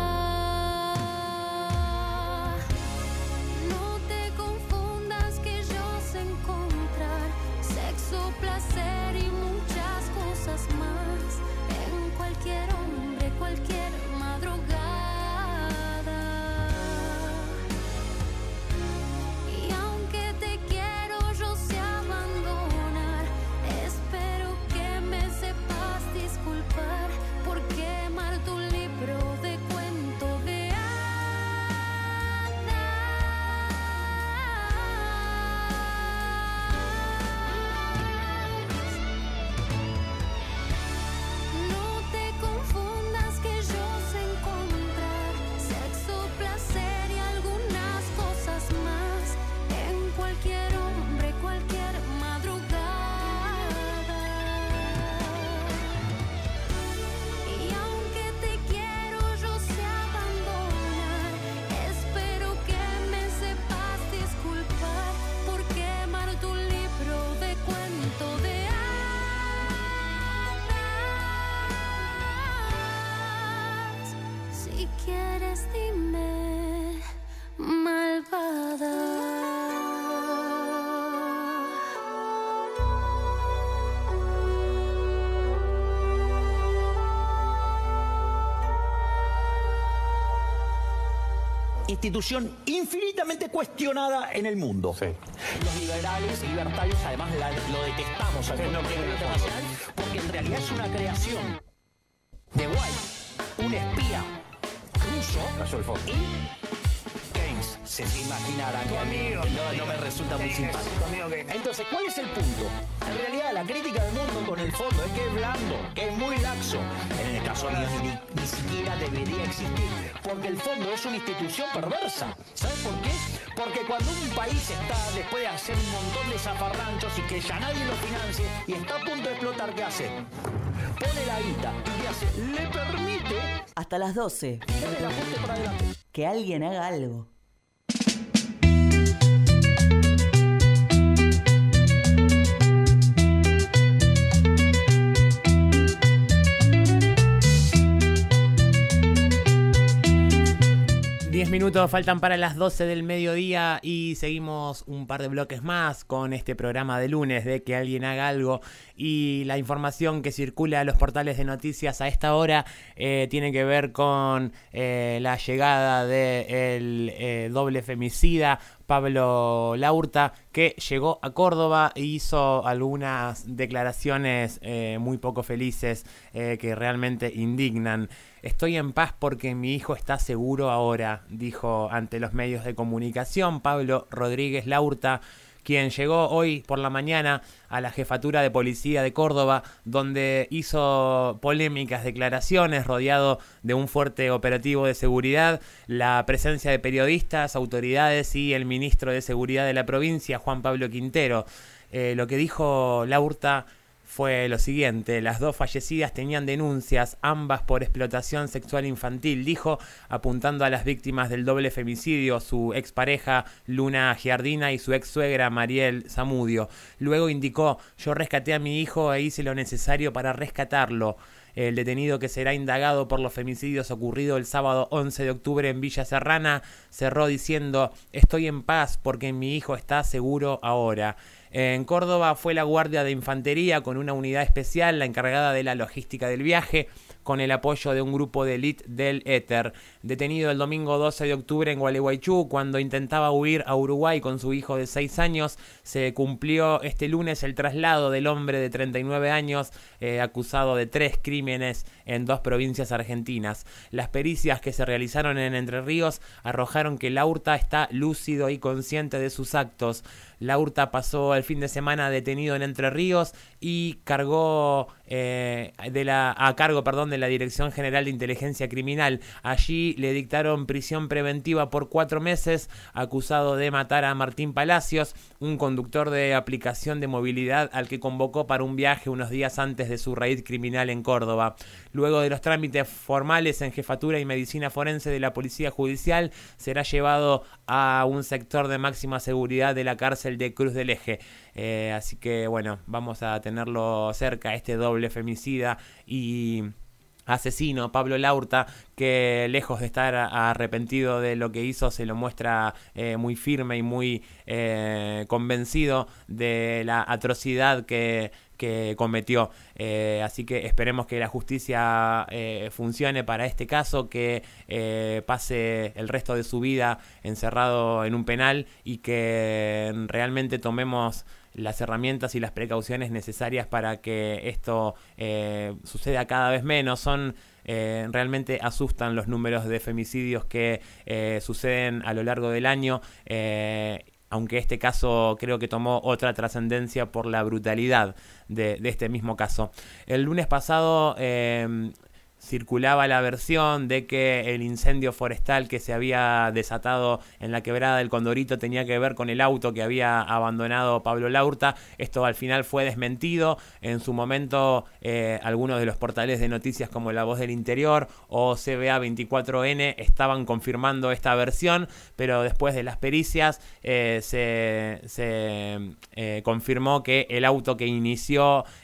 No te confundas, que yo sé encontrar sexo, placer y muchas cosas más en cualquier hombre, cualquier madrugada. Y aunque te quiero, yo sé abandonar. Espero que me sepas disculpar por quemar tu libro quieres, dime, malvada. Institución infinitamente cuestionada en el mundo. Los liberales y libertarios además la- lo detestamos al Fondo Monetario Internacional porque en realidad es una creación de White, un espía ruso, y Keynes. Se imaginarán que a mí no, no me resulta muy simpático. Entonces, ¿cuál es el punto? En realidad, la crítica del mundo con el fondo es que es blando, que es muy laxo. En el caso mío, ni, ni siquiera debería existir, porque el fondo es una institución perversa. ¿Sabes por qué? Porque cuando un país está, después de hacer un montón de zafarranchos y que ya nadie lo financie, y está a punto de explotar, ¿qué hace? Pone la guita, ¿y qué hace? Le permite... Hasta las doce. Fíjate la punta para adelante. Que alguien haga algo. diez minutos faltan para las doce del mediodía y seguimos un par de bloques más con este programa de lunes de Que Alguien Haga Algo, y la información que circula a los portales de noticias a esta hora eh, tiene que ver con eh, la llegada del eh, doble femicida Pablo Laurta, que llegó a Córdoba e hizo algunas declaraciones eh, muy poco felices eh, que realmente indignan. Estoy en paz porque mi hijo está seguro ahora, dijo ante los medios de comunicación Pablo Rodríguez Laurta, quien llegó hoy por la mañana a la jefatura de policía de Córdoba, donde hizo polémicas declaraciones rodeado de un fuerte operativo de seguridad, la presencia de periodistas, autoridades y el ministro de Seguridad de la provincia, Juan Pablo Quintero. Eh, lo que dijo Laurta fue lo siguiente: las dos fallecidas tenían denuncias, ambas por explotación sexual infantil, dijo, apuntando a las víctimas del doble femicidio, su expareja Luna Giardina y su ex suegra Mariel Zamudio. Luego indicó: yo rescaté a mi hijo e hice lo necesario para rescatarlo. El detenido, que será indagado por los femicidios ocurridos el sábado once de octubre en Villa Serrana, cerró diciendo: estoy en paz porque mi hijo está seguro ahora. En Córdoba fue la Guardia de Infantería con una unidad especial, la encargada de la logística del viaje, con el apoyo de un grupo de élite del Éter. Detenido el domingo doce de octubre en Gualeguaychú cuando intentaba huir a Uruguay con su hijo de seis años, se cumplió este lunes el traslado del hombre de treinta y nueve años eh, acusado de tres crímenes en dos provincias argentinas. Las pericias que se realizaron en Entre Ríos arrojaron que Laurta está lúcido y consciente de sus actos. Laurta pasó el fin de semana detenido en Entre Ríos y cargó eh, de la, a cargo perdón, de la Dirección General de Inteligencia Criminal. Allí le dictaron prisión preventiva por cuatro meses, acusado de matar a Martín Palacios, un conductor de aplicación de movilidad al que convocó para un viaje unos días antes de su raíz criminal en Córdoba. Luego de los trámites formales en Jefatura y Medicina Forense de la Policía Judicial, será llevado a un sector de máxima seguridad de la cárcel de Cruz del Eje. Eh, así que bueno, vamos a tenerlo cerca, este doble femicida y asesino Pablo Laurta, que lejos de estar arrepentido de lo que hizo, se lo muestra eh, muy firme y muy eh, convencido de la atrocidad que, que cometió. Eh, así que esperemos que la justicia eh, funcione para este caso, que eh, pase el resto de su vida encerrado en un penal y que realmente tomemos las herramientas y las precauciones necesarias para que esto eh, suceda cada vez menos. Son eh, realmente asustan los números de femicidios que eh, suceden a lo largo del año, eh, aunque este caso creo que tomó otra trascendencia por la brutalidad de, de este mismo caso. El lunes pasado eh, circulaba la versión de que el incendio forestal que se había desatado en la quebrada del Condorito tenía que ver con el auto que había abandonado Pablo Laurta. Esto al final fue desmentido. En su momento eh, algunos de los portales de noticias como La Voz del Interior o C B A veinticuatro N estaban confirmando esta versión, pero después de las pericias eh, se, se eh, confirmó que el auto que inició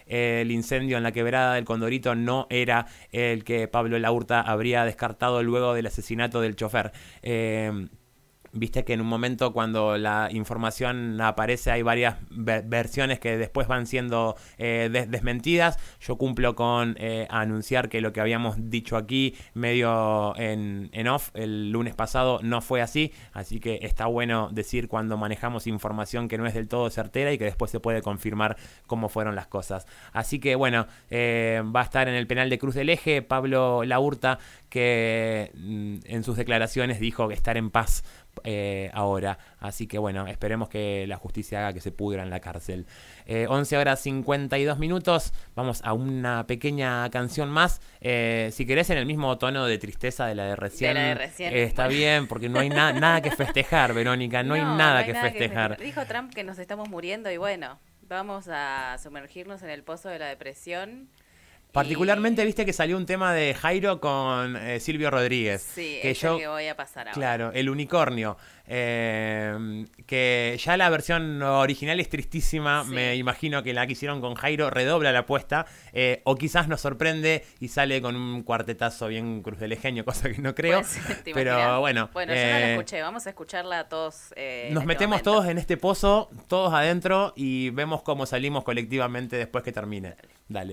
el incendio en la quebrada del Condorito no era el que Pablo Laurta habría descartado luego del asesinato del chofer. Eh, Viste que en un momento cuando la información aparece hay varias ver- versiones que después van siendo eh, des- desmentidas. Yo cumplo con eh, anunciar que lo que habíamos dicho aquí medio en, en off el lunes pasado no fue así. Así que está bueno decir cuando manejamos información que no es del todo certera y que después se puede confirmar cómo fueron las cosas. Así que bueno, eh, va a estar en el penal de Cruz del Eje Pablo Laurta, que mm, en sus declaraciones dijo que estar en paz Eh, ahora, así que bueno, esperemos que la justicia haga que se pudra en la cárcel. eh, once horas cincuenta y dos minutos, vamos a una pequeña canción más, eh, si querés en el mismo tono de tristeza de la de recién, De la de recién. eh, está bien, porque no hay na- nada que festejar, Verónica, no, hay nada, que, festejar. Dijo Trump que nos estamos muriendo y bueno, vamos a sumergirnos en el pozo de la depresión. Particularmente, viste que salió un tema de Jairo con eh, Silvio Rodríguez. Sí, que es yo, el que voy a pasar ahora. Claro, el unicornio. Eh, que ya la versión original es tristísima. Sí. Me imagino que la que hicieron con Jairo redobla la apuesta. Eh, o quizás nos sorprende y sale con un cuartetazo bien cruzelejeño, cosa que no creo. Pues, ¿te pero imaginas? bueno. Bueno, yo no la eh, escuché. Vamos a escucharla todos. Eh, en nos este metemos momento. todos en este pozo, todos adentro, y vemos cómo salimos colectivamente después que termine. Dale.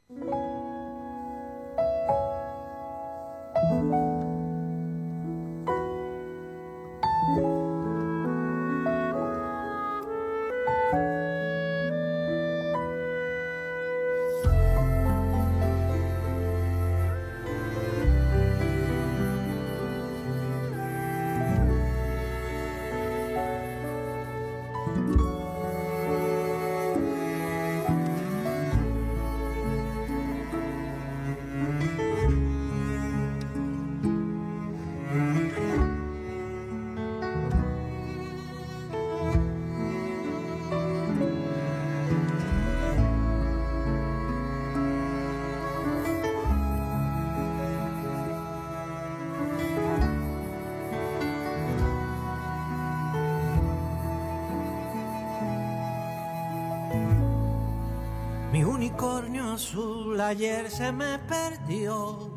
Mi unicornio azul ayer se me perdió.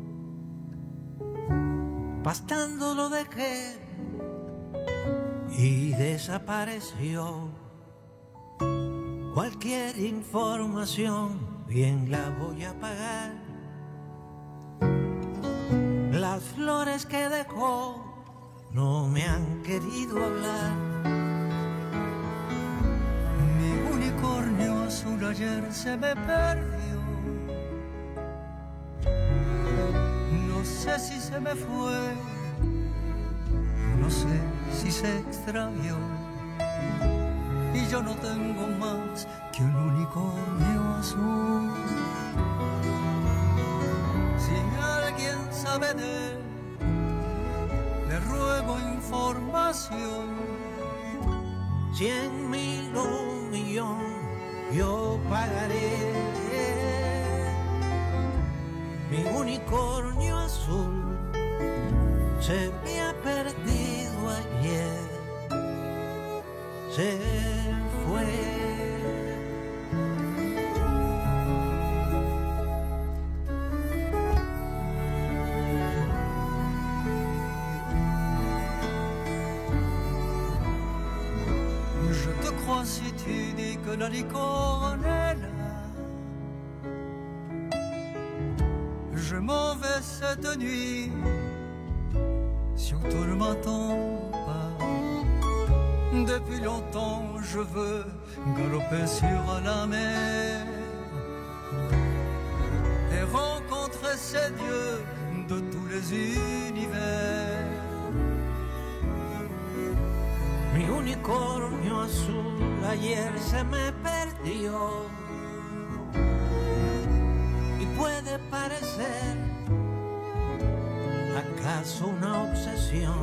Pastando lo dejé y desapareció. Cualquier información bien la voy a pagar. Las flores que dejó no me han querido hablar. Mi unicornio azul ayer se me perdió. No sé si se me fue, no sé si se extravió. Y yo no tengo más que un unicornio azul. Si alguien sabe de él, le ruego información. Cien mil o un millón yo pagaré. Mi unicornio azul se me ha perdido ayer, se fue. Je te crois si tu dis que la licorne est là. Je m'en vais cette nuit, surtout ne m'attends pas. Depuis longtemps je veux galoper sur la mer et rencontrer ces dieux de tous les univers. Mi unicornio azul ayer se me perdió. Y puede parecer acaso una obsesión,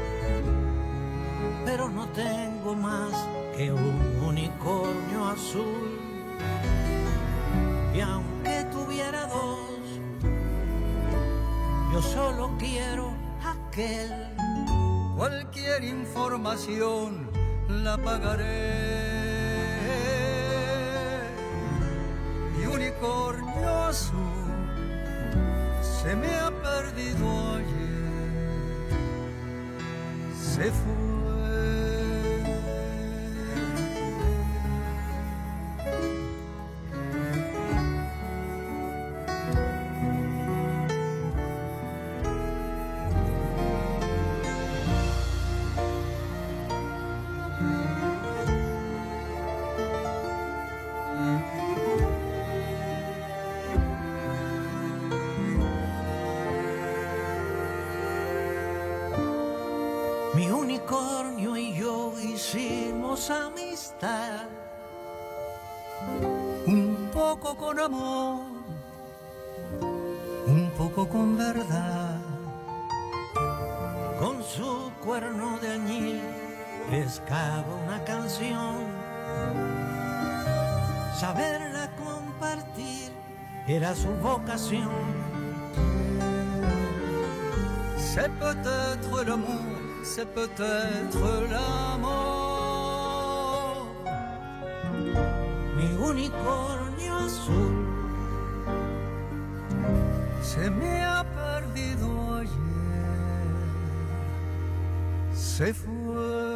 pero no tengo más que un unicornio azul. Y aunque tuviera dos, yo solo quiero aquel. Cualquier información la pagaré. unicornio azul se me ha perdido ayer, se fue. Mi unicornio y yo hicimos amistad, un poco con amor, un poco con verdad. Con su cuerno de añil pescaba una canción, saberla compartir era su vocación. C'est peut-être l'amour, c'est peut-être l'amour. Mi unicornio azul se me ha perdido ayer, se fue.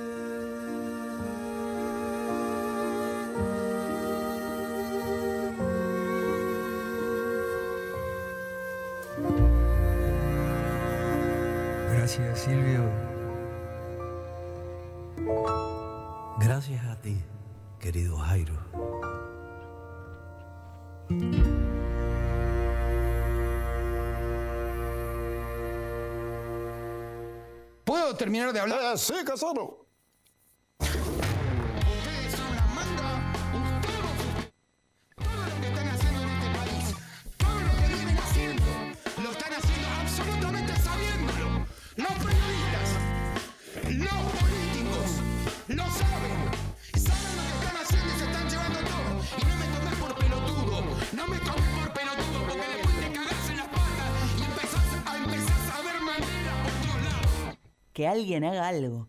Gracias, Silvio. Gracias a ti, querido Jairo. ¿Puedo terminar de hablar? Sí, Casano. Ustedes son la manda, ustedes, todo lo que están haciendo en este país, todo lo que vienen haciendo, lo están haciendo absolutamente sabiéndolo. Los periodistas, los políticos, lo saben, saben lo que están haciendo y se están llevando todo. Y no me tomes por pelotudo, no me tomes por pelotudo, porque después te cagás en las patas y empezás a, empezás a ver maneras por todos lados. Que alguien haga algo.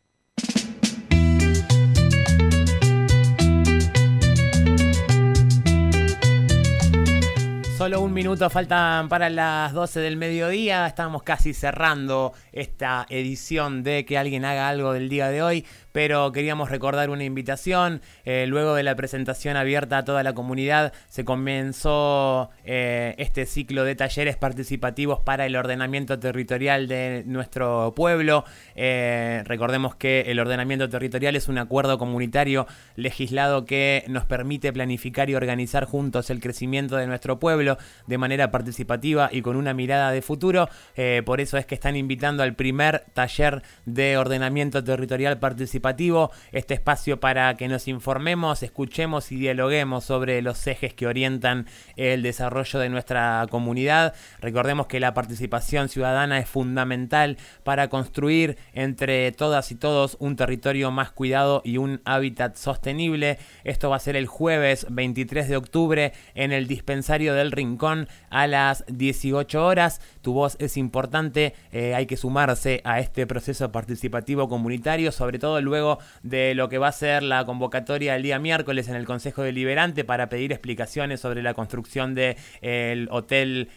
Solo un minuto faltan para las doce del mediodía. Estamos casi cerrando esta edición de Que alguien haga algo del día de hoy, pero queríamos recordar una invitación. Eh, luego de la presentación abierta a toda la comunidad, se comenzó eh, este ciclo de talleres participativos para el ordenamiento territorial de nuestro pueblo. Eh, recordemos que el ordenamiento territorial es un acuerdo comunitario legislado que nos permite planificar y organizar juntos el crecimiento de nuestro pueblo de manera participativa y con una mirada de futuro. Eh, por eso es que están invitando al primer taller de ordenamiento territorial participativo, este espacio para que nos informemos, escuchemos y dialoguemos sobre los ejes que orientan el desarrollo de nuestra comunidad. Recordemos que la participación ciudadana es fundamental para construir entre todas y todos un territorio más cuidado y un hábitat sostenible. Esto va a ser el jueves veintitrés de octubre en el dispensario del Rincón a las dieciocho horas. Tu voz es importante, eh, hay que sumarse a este proceso participativo comunitario, sobre todo luego de lo que va a ser la convocatoria el día miércoles en el Consejo Deliberante para pedir explicaciones sobre la construcción del eh, hotel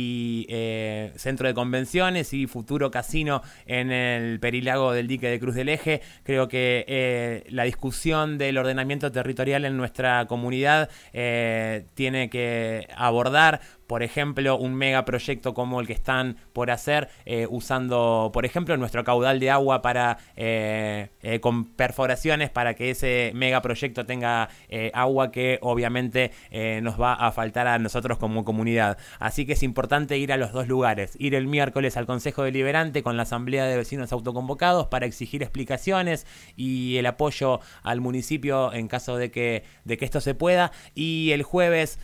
y eh, centro de convenciones y futuro casino en el perilago del dique de Cruz del Eje. Creo que eh, la discusión del ordenamiento territorial en nuestra comunidad eh, tiene que abordar, por ejemplo, un megaproyecto como el que están por hacer, eh, usando, por ejemplo, nuestro caudal de agua para eh, eh, con perforaciones para que ese megaproyecto tenga eh, agua que obviamente eh, nos va a faltar a nosotros como comunidad. Así que es importante ir a los dos lugares, ir el miércoles al Consejo Deliberante con la Asamblea de Vecinos autoconvocados para exigir explicaciones y el apoyo al municipio en caso de que, de que esto se pueda, y el jueves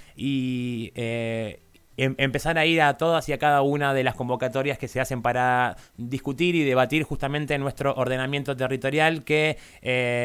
y eh, em- empezar a ir a todas y a cada una de las convocatorias que se hacen para discutir y debatir justamente nuestro ordenamiento territorial, que eh,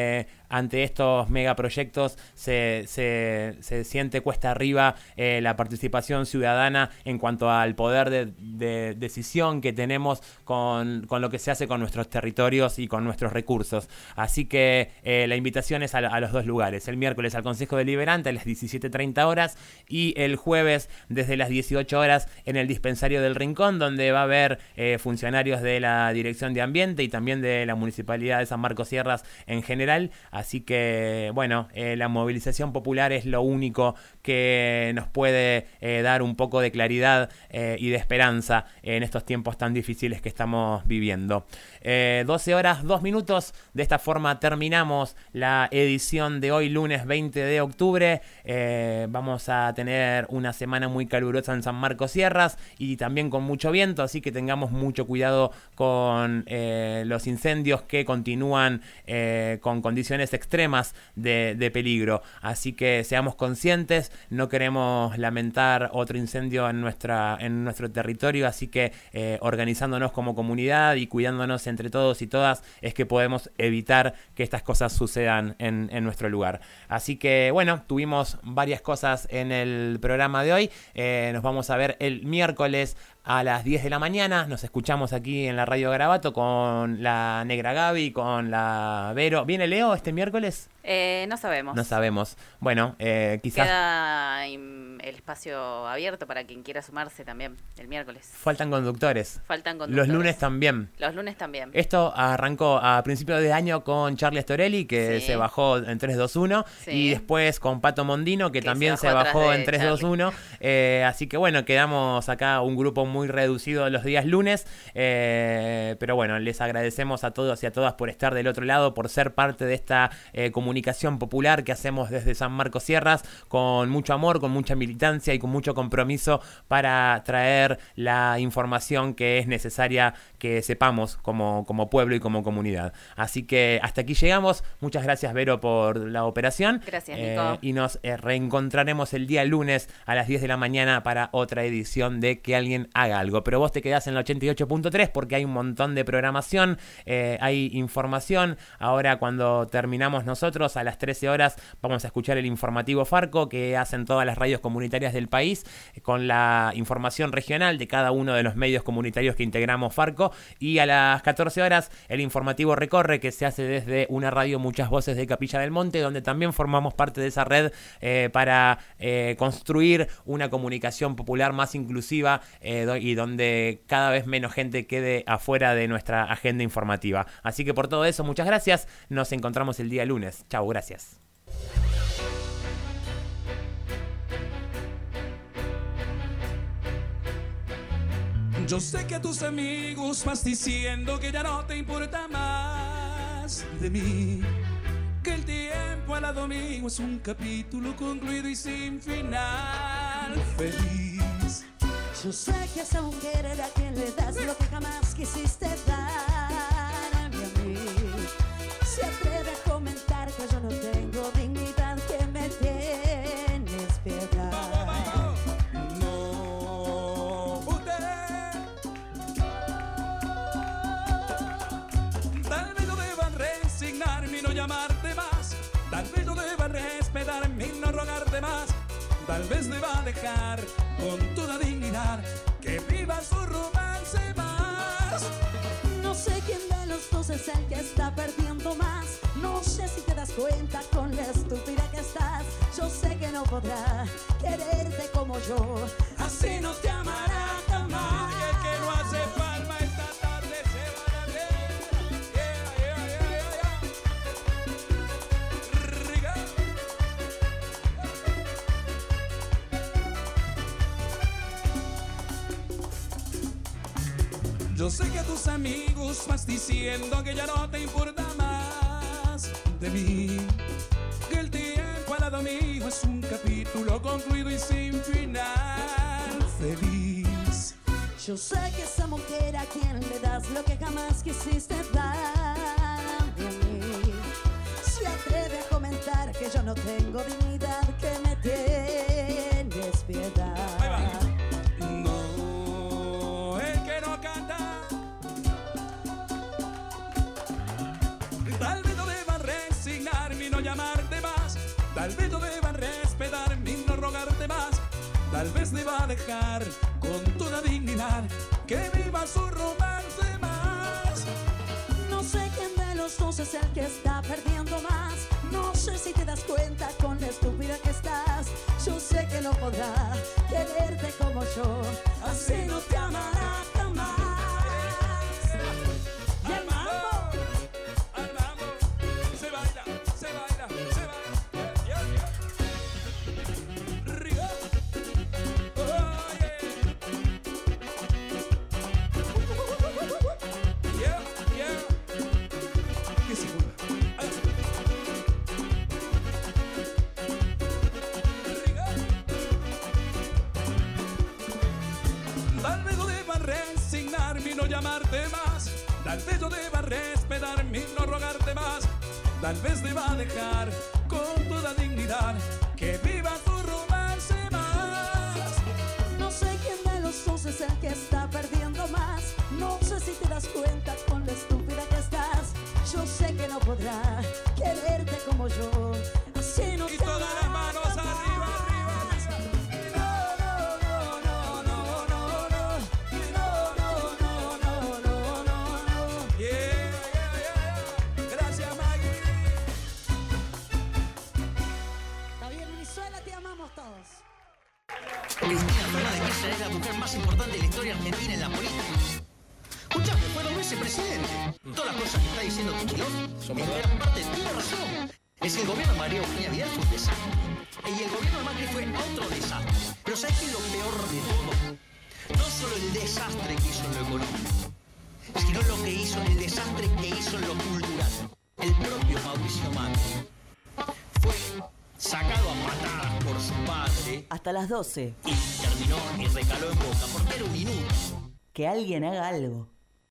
ante estos megaproyectos se, se, se siente cuesta arriba eh, la participación ciudadana en cuanto al poder de, de decisión que tenemos con, con lo que se hace con nuestros territorios y con nuestros recursos. Así que eh, la invitación es a, a los dos lugares. El miércoles al Consejo Deliberante a las diecisiete treinta horas y el jueves desde las dieciocho horas en el Dispensario del Rincón, donde va a haber eh, funcionarios de la Dirección de Ambiente y también de la Municipalidad de San Marcos Sierras en general. Así que, bueno, eh, la movilización popular es lo único que nos puede eh, dar un poco de claridad eh, y de esperanza en estos tiempos tan difíciles que estamos viviendo. Eh, doce horas, dos minutos. De esta forma terminamos la edición de hoy, lunes veinte de octubre. Eh, vamos a tener una semana muy calurosa en San Marcos Sierras y también con mucho viento, así que tengamos mucho cuidado con eh, los incendios que continúan eh, con condiciones extremas de, de peligro. Así que seamos conscientes, no queremos lamentar otro incendio en, nuestra, en nuestro territorio, así que eh, organizándonos como comunidad y cuidándonos entre todos y todas es que podemos evitar que estas cosas sucedan en, en nuestro lugar. Así que bueno, tuvimos varias cosas en el programa de hoy. Eh, nos vamos a ver el miércoles a las diez de la mañana. Nos escuchamos aquí en la Radio Garabato con la Negra Gaby, con la Vero. ¿Viene Leo este miércoles? Eh, no sabemos. No sabemos. Bueno, eh, quizás... Queda im, el espacio abierto para quien quiera sumarse también el miércoles. Faltan conductores. Faltan conductores. Los lunes también. Los lunes también. Esto arrancó a principios de año con Charlie Storelli, que Sí. se bajó en tres dos uno, Sí. y después con Pato Mondino, que, Que también se se bajó bajó, atrás de en tres dos uno. Eh, así que bueno, quedamos acá un grupo muy reducido los días lunes. Eh, pero bueno, les agradecemos a todos y a todas por estar del otro lado, por ser parte de esta eh, comunicación popular que hacemos desde San Marcos Sierras, con mucho amor, con mucha militancia y con mucho compromiso para traer la información que es necesaria que sepamos como, como pueblo y como comunidad. Así que hasta aquí llegamos. Muchas gracias, Vero, por la operación. Gracias, Eh, Nico. y nos eh, reencontraremos el día lunes a las diez de la mañana para otra edición de Que Alguien Haga Algo. Pero vos te quedás en la ochenta y ocho punto tres porque hay un montón de programación, eh, hay información. Ahora, cuando terminamos nosotros a las trece horas, vamos a escuchar el informativo Farco que hacen todas las radios comunitarias del país, eh, con la información regional de cada uno de los medios comunitarios que integramos Farco. Y a las catorce horas, el informativo Recorre, que se hace desde una radio Muchas Voces de Capilla del Monte, donde también formamos parte de esa red eh, para eh, construir una comunicación popular más inclusiva eh, do- y donde cada vez menos gente quede afuera de nuestra agenda informativa. Así que por todo eso, muchas gracias. Nos encontramos el día lunes. Chau, gracias. Yo sé que a tus amigos vas diciendo que ya no te importa más de mí, que el tiempo al lado mío es un capítulo concluido y sin final feliz. Yo sé que esa mujer era quien le das lo que jamás quisiste darme a mí. Se atreve a comentar que yo no tengo dignidad, que me tienes piedad. No, usted. Tal vez yo deba resignarme y no llamarte más. Tal vez yo deba respetarme y no rogarte más. Tal vez deba dejar con toda dignidad que viva su romance más. No sé quién de los dos es el que está perdiendo más. No sé si te das cuenta con la estúpida que estás. Yo sé que no podrá quererte como yo. Así no te amará jamás. Y el que no hace palma esta tarde se va a la mierda. Yeah, yeah, yeah, yeah, yeah. Riga. Yo sé que a tus amigos vas diciendo que ya no te importa más de mí, que el tiempo al lado mío es un capítulo concluido y sin final feliz. Yo sé que esa mujer a quien le das lo que jamás quisiste darme a mí. Se atreve a comentar que yo no tengo dignidad, que me tienes piedad. No, el que no canta. Tal vez no deba resignarme Tal vez no deba respetarme y no rogarte más. Tal vez deba dejar con toda dignidad que viva su romance más. No sé quién de los dos es el que está perdiendo más. No sé si te das cuenta con la estúpida que estás. Yo sé que no podrá quererte como yo, así no te amará jamás. Y el mambo, al mambo, se baila, se baila, se baila. Yeah, yeah. Río. Oh, yeah. Yeah, yeah. Que se mueva. Ay. Tal vez yo deba resignarme y no llamarte más. Tal vez yo deba respetarme y no rogarte más. Tal vez deba dejar con toda dignidad que viva tu romance más. no sé quién de los dos es el que está perdiendo más. No sé si te das cuenta con la estúpida que estás. Yo sé que no podrá quererte como yo, así no Y te todas las manos arriba, arriba, arriba. Yeah, yeah, yeah, yeah. Gracias, Maggie. Está bien, Venezuela, te amamos todos. Cristina Fernández de Kirchner es la mujer más importante de la historia argentina en la política. Escuchame, fue dos veces presidente. Todas las cosas que está diciendo Kicillof, en gran parte tiene razón. Es que el gobierno de María Eugenia Vidal fue un desastre. Y el gobierno de Macri fue otro desastre. Pero ¿sabes qué es lo peor de todo? No solo el desastre que hizo en lo económico, sino lo que hizo, el desastre que hizo en lo cultural. El propio Mauricio Macri fue sacado a patadas por su padre Hasta las doce. y terminó y recaló en Boca porque era un inútil. Que alguien haga algo.